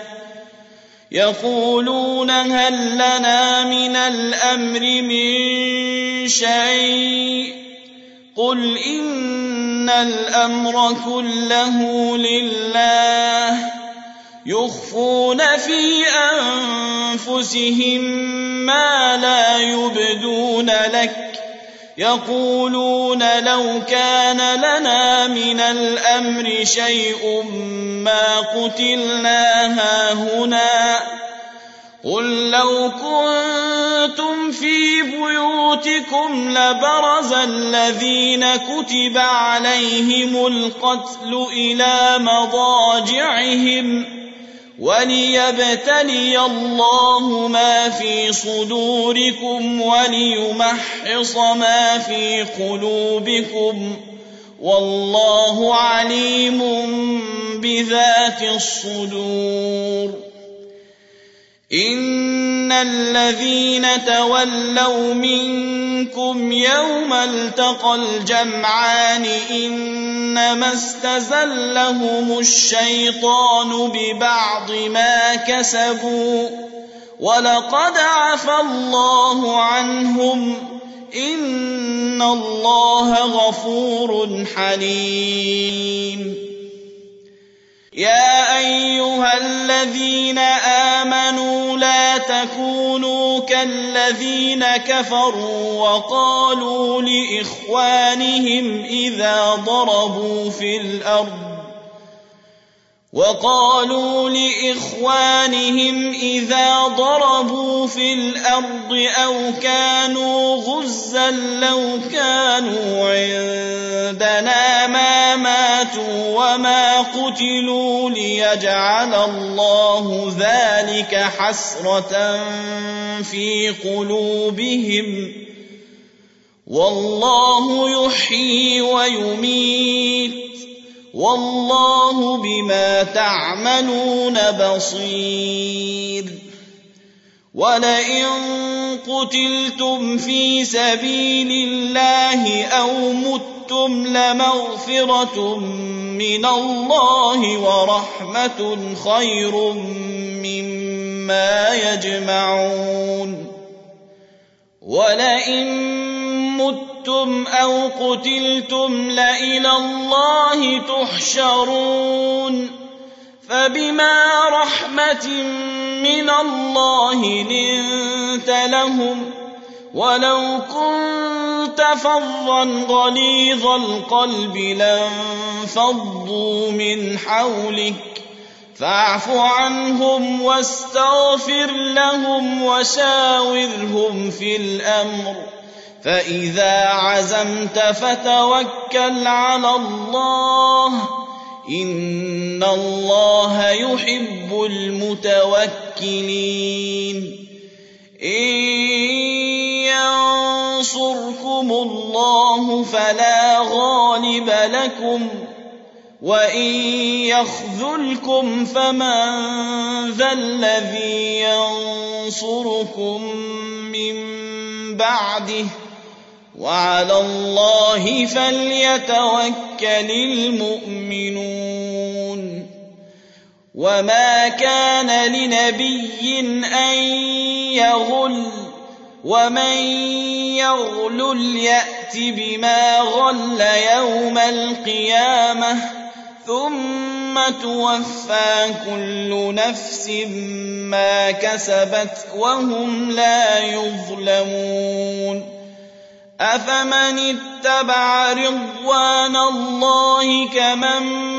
يقولون هل لنا من الأمر من شيء قل إن الأمر كله لله يخفون في أنفسهم ما لا يبدون لك يقولون لو كان لنا من الأمر شيء ما قتلنا هاهنا قل لو كنتم في بيوتكم لبرز الذين كتب عليهم القتل إلى مضاجعهم وليبتلي الله ما في صدوركم وليمحص ما في قلوبكم والله عليم بذات الصدور إن الذين تولوا منكم يوم التقى الجمعان إنما استزلهم الشيطان ببعض ما كسبوا ولقد عفى الله عنهم إن الله غفور حليم يا أيها الذين آمنوا لا تكونوا كالذين كفروا وقالوا لإخوانهم إذا ضربوا في الأرض أو كانوا غزا لو كانوا عندنا ما ماتوا وما قتلوا ليجعل الله ذلك حسرة في قلوبهم والله يحيي ويميت والله بما تعملون بصير ولئن قتلتم في سبيل الله أو متم لمغفرة من الله ورحمة خير مما يجمعون ولئن متم أو قتلتم لإلى الله تحشرون فبما رحمة من الله لنت لهم ولو كنت فظا غليظ القلب لانفضوا من حولك فاعف عنهم واستغفر لهم وشاورهم في الأمر فإذا عزمت فتوكل على الله إن الله يحب المتوكلين إن ينصركم الله فلا غالب لكم وإن يخذلكم فمن ذا الذي ينصركم من بعده وعلى الله فليتوكل المؤمنون وما كان لنبي أن يغل ومن يغلل يأت بما غل يوم القيامة ثم توفى كل نفس ما كسبت وهم لا يظلمون أفمن اتبع رضوان الله كمن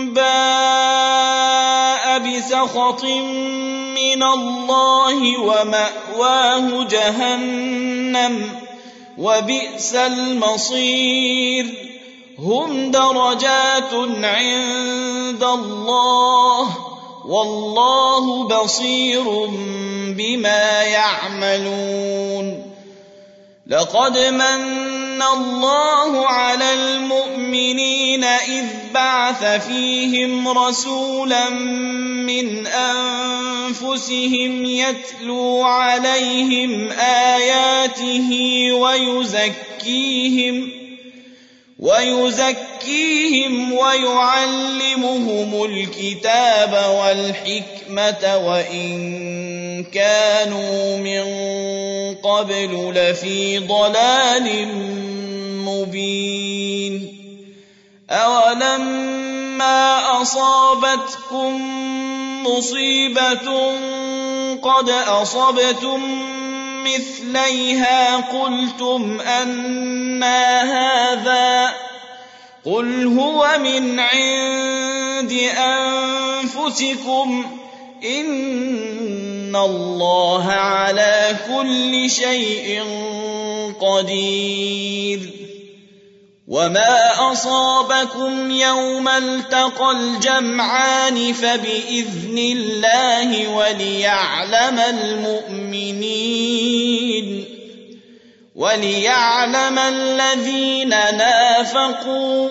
باء بسخط من الله ومأواه جهنم وبئس المصير هم درجات عند الله والله بصير بما يعملون لقد من الله على المؤمنين إذ بعث فيهم رسولا من أنفسهم يتلو عليهم آياته ويزكيهم ويعلمهم الكتاب والحكمة وإن كانوا من قبل لفي ضلال مبين أولما أصابتكم مصيبة قد أصبتم مثليها قلتم أنى هذا قل هو من عند أنفسكم إن الله على كل شيء قدير وما أصابكم يوم التقى الجمعان فبإذن الله وليعلم الذين نافقوا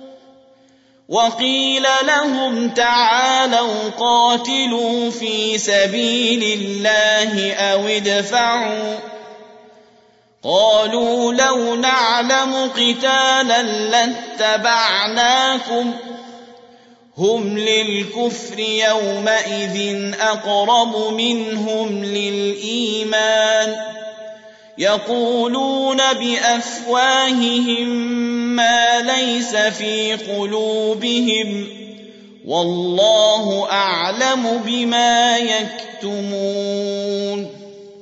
وقيل لهم تعالوا قاتلوا في سبيل الله أو ادفعوا قالوا لو نعلم قتالا لاتبعناكم هم للكفر يومئذ أقرب منهم للإيمان يقولون بأفواههم ما ليس في قلوبهم والله أعلم بما يكتمون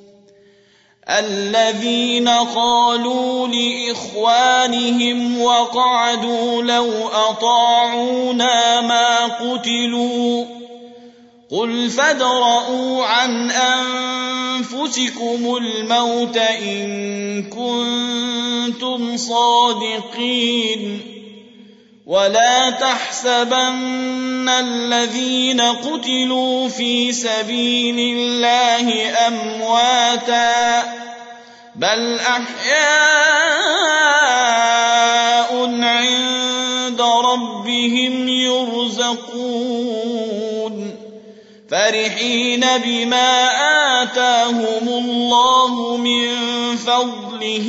الذين قالوا لإخوانهم وقعدوا لو أطاعونا ما قتلوا قل فادرءوا عن أنفسكم الموت إن كنتم صادقين ولا تحسبن الذين قتلوا في سبيل الله أمواتا بل أحياء عند ربهم يرزقون فرحين بما آتاهم الله من فضله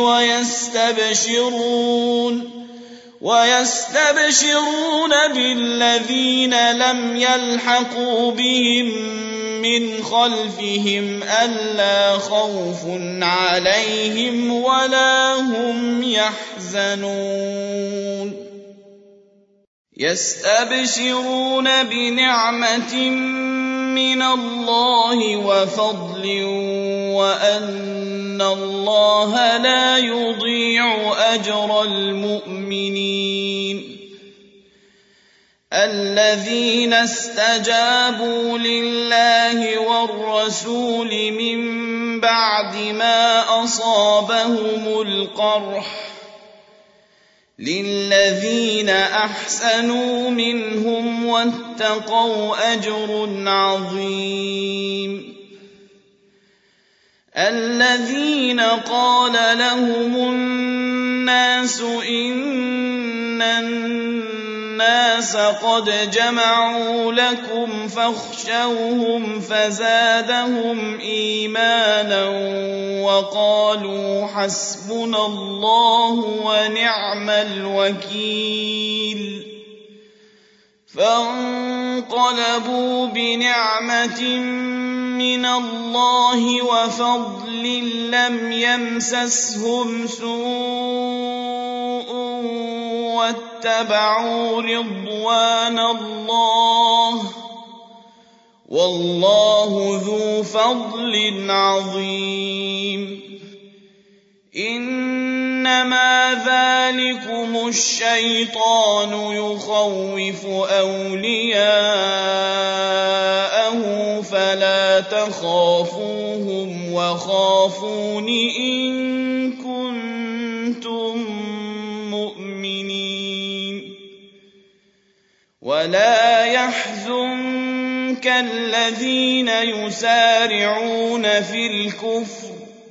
ويستبشرون بالذين لم يلحقوا بهم من خلفهم ألا خوف عليهم ولا هم يحزنون يستبشرون بنعمة من الله وفضل وأن الله لا يضيع أجر المؤمنين الذين استجابوا لله والرسول من بعد ما أصابهم القرح للذين أحسنوا منهم واتقوا أجر عظيم الذين قال لهم الناس إن الناس قد جمعوا لكم فاخشوهم فزادهم إيمانا وقالوا حسبنا الله ونعم الوكيل فانقلبوا بنعمة من الله وفضل لم يمسسهم سوء واتبعوا رضوان الله والله ذو فضل عظيم إنما ذلكم الشيطان يخوف أولياءه فلا تخافوهم وخافون إن كنتم مؤمنين ولا يحزنك الذين يسارعون في الكفر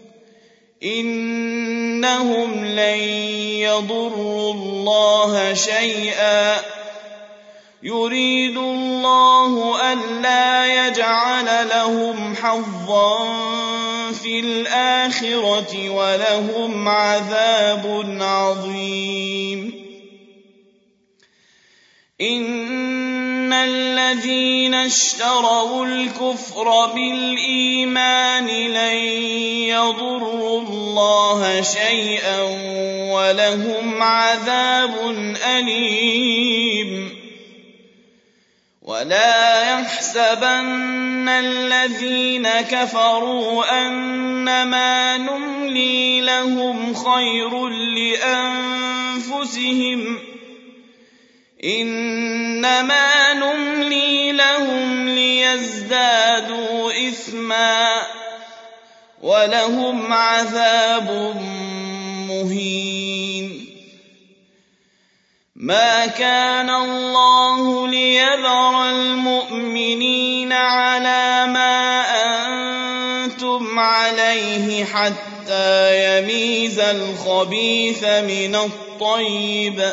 إنهم لن يضروا الله شيئا يريد الله ألا يجعل لهم حظا في الآخرة ولهم عذاب عظيم إن الذين اشتروا الكفر بالإيمان لن يضروا الله شيئا ولهم عذاب أليم ولا يحسبن الذين كفروا أنما نملي لهم خير لأنفسهم إنما نملي لهم ليزدادوا إثما ولهم عذاب مهين ما كان الله ليذر المؤمنين على ما أنتم عليه حتى يميز الخبيث من الطيب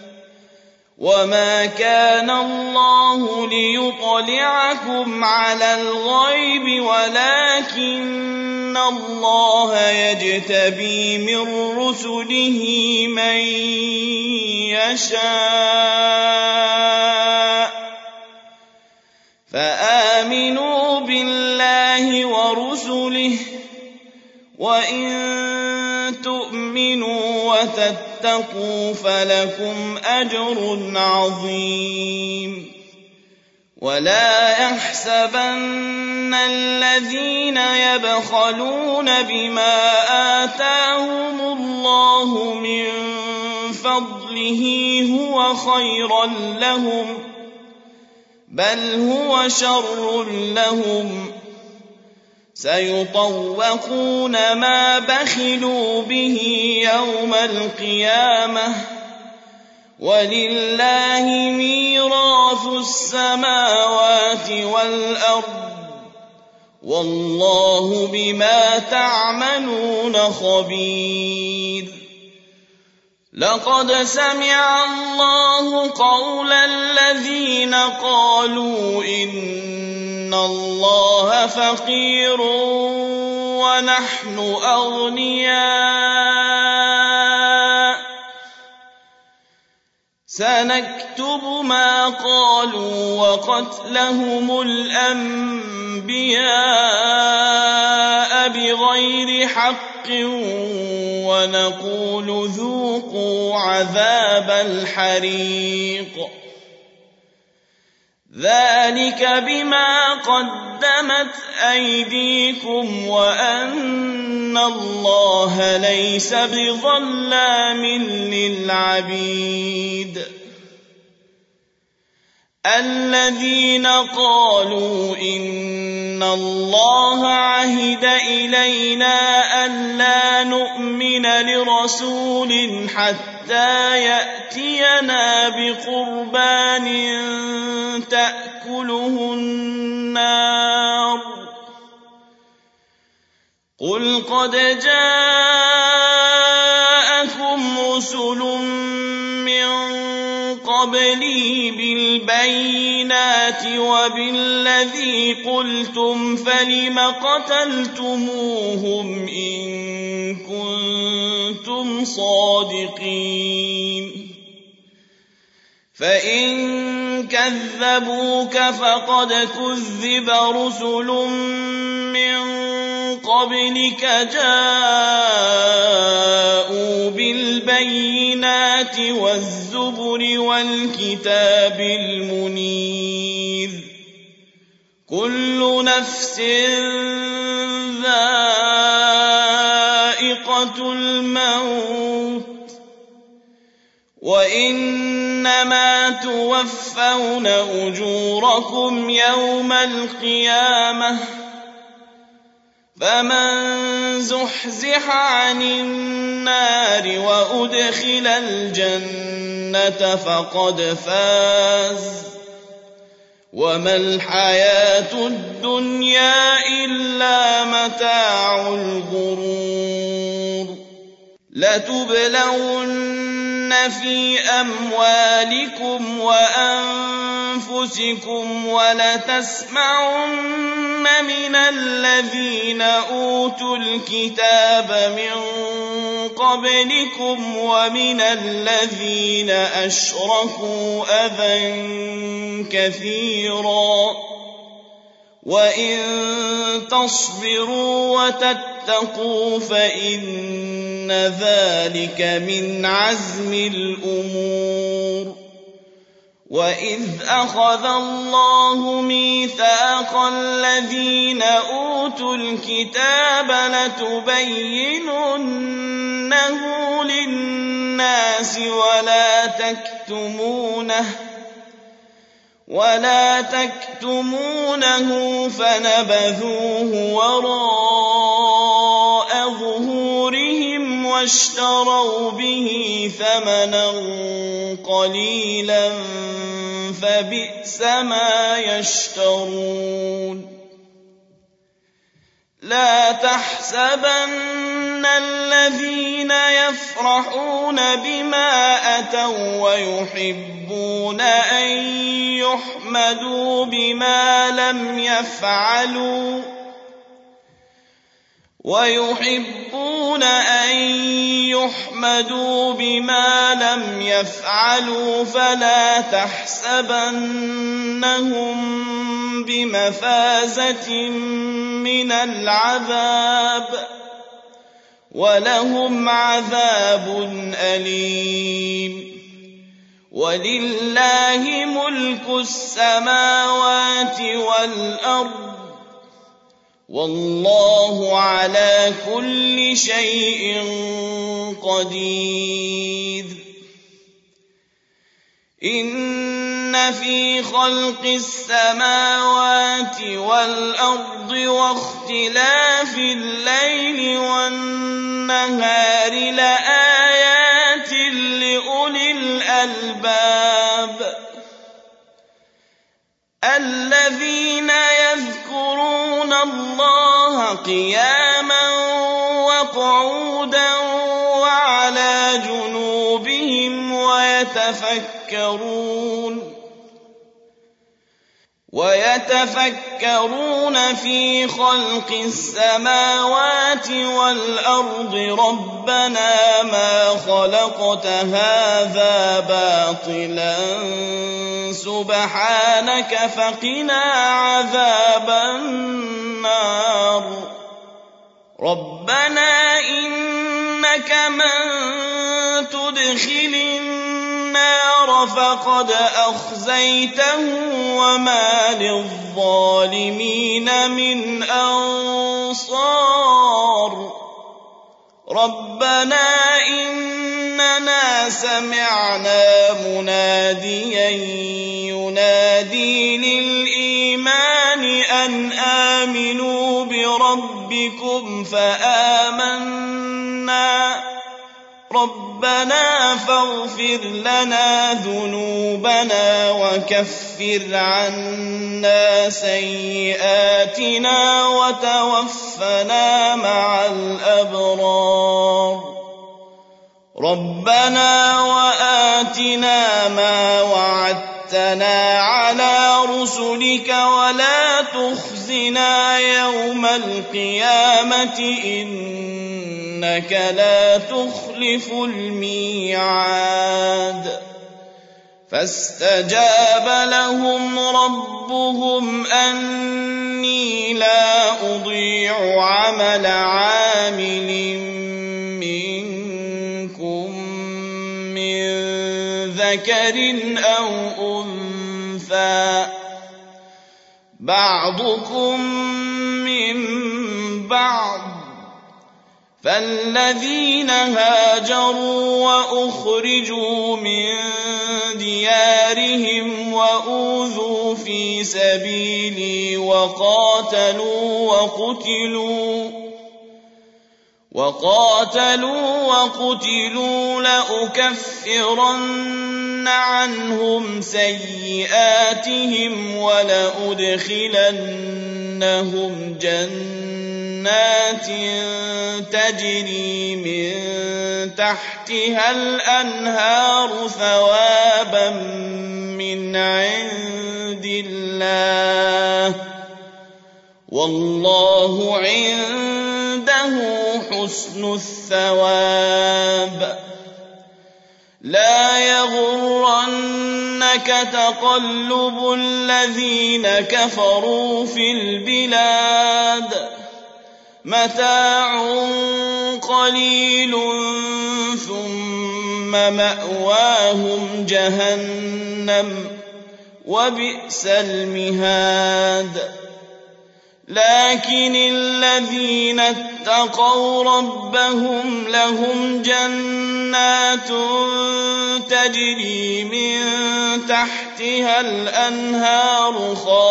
وما كان الله ليطلعكم على الغيب ولكن الله يجتبي من رسله من يشاء فآمنوا بالله ورسله وإن تؤمنوا وتتقوا فلكم أجر عظيم ولا يحسبن الذين يبخلون بما آتاهم الله من فضله هو خيرا لهم بل هو شر لهم سيطوقون ما بخلوا به يوم القيامة ولله ميراث السماوات والأرض والله بما تعملون خبير لقد سمع الله قول الذين قالوا إن الله فقير ونحن أغنياء سنكتب ما قالوا وقتلهم الأنبياء بغير حق ونقول ذوقوا عذاب الحريق ذلك بما قدمت أيديكم وأن الله ليس بظلام للعبيد الذين قالوا إن الله عهد إلينا ألا نؤمن لرسول حتى يأتينا بقربان تأكله النار قل قد جاءكم رسل من قبلي بالبينات وبالذي قلتم فلم قتلتموهم إن كنتم صادقين فإن كذبوك فقد كذب رسل من قبلك جاءوا بالبينات والزبر والكتاب المنير كل نفس ذائقة الموت وإنما توفون أجوركم يوم القيامة فمن زحزح عن النار وأدخل الجنة فقد فاز وما الحياة الدنيا إلا متاع الغرور لتبلون في أموالكم وأنفسكم ولتسمعن من الذين أوتوا الكتاب من قبلكم ومن الذين أشركوا أذى كثيرا وإن تصبروا وتتقوا فإن ذلك من عزم الأمور وإذ أخذ الله ميثاق الذين أوتوا الكتاب لتبيننه للناس ولا تكتمونه فنبذوه وراء ظهورهم واشتروا به ثمنا قليلا فبئس ما يشترون لا تحسبن الذين يفرحون بما أتوا ويحبون أن يحمدوا بما لم يفعلوا فلا تحسبنهم بمفازة من العذاب ولهم عذاب أليم ولله ملك السماوات والأرض والله على كل شيء قدير إن في خلق السماوات والأرض واختلاف الليل والنهار لآيات لأولي الألباب الذين يذكرون الله قياما وقعودا وعلى جنوبهم ويتفكرون في خلق السماوات والأرض ربنا ما خلقت هذا باطلا سبحانك فقنا عذاب النار ربنا إنك من تدخل النار فقد أخزيته وما للظالمين من أنصار ربنا إننا سمعنا مناديا ينادي للإيمان أن آمنوا بربكم فآمنا ربنا فاغفر لنا ذنوبنا وكفر عنا سيئاتنا وتوفنا مع الأبرار ربنا وآتنا ما وعدتنا على رسلك ولا تخزنا يوم القيامة إنك لا تخلف الميعاد فاستجاب لهم ربهم أني لا أضيع عمل عامل منكم من ذكر أو أنثى بعضكم من بعض فالذين هاجروا وأخرجوا من ديارهم وأوذوا في سبيلي وقاتلوا وقتلوا لأكفرن عنهم سيئاتهم ولأدخلنهم جنات تجري من تحتها الأنهار ثوابا من عند الله والله عنده حسن الثواب لا يغرنك تقلب الذين كفروا في البلاد متاع قليل ثم مأواهم جهنم وبئس المهاد لكن الذين اتقوا ربهم لهم جنات تجري من تحتها الأنهار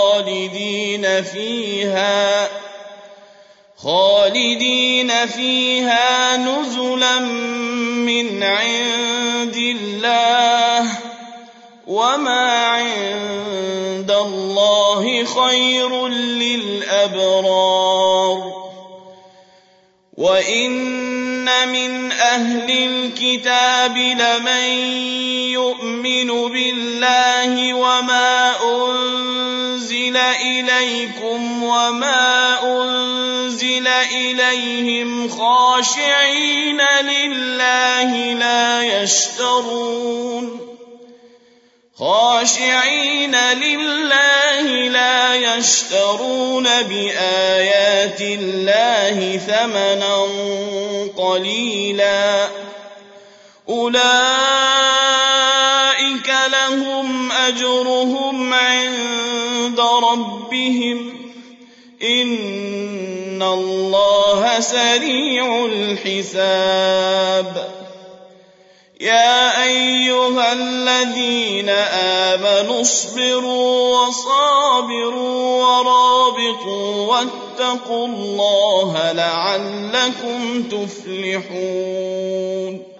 خالدين فيها نزلا من عند الله وما عند الله خير للأبرار وإن من أهل الكتاب لمن يؤمن بالله وما أنزل إليكم وما أنزل إليهم خاشعين لله لا يشترون بآيات الله ثمنا قليلا أولئك لهم أجرهم عند ربهم إن الله سريع الحساب يا أيها الذين آمنوا اصبروا وصابروا ورابطوا واتقوا الله لعلكم تفلحون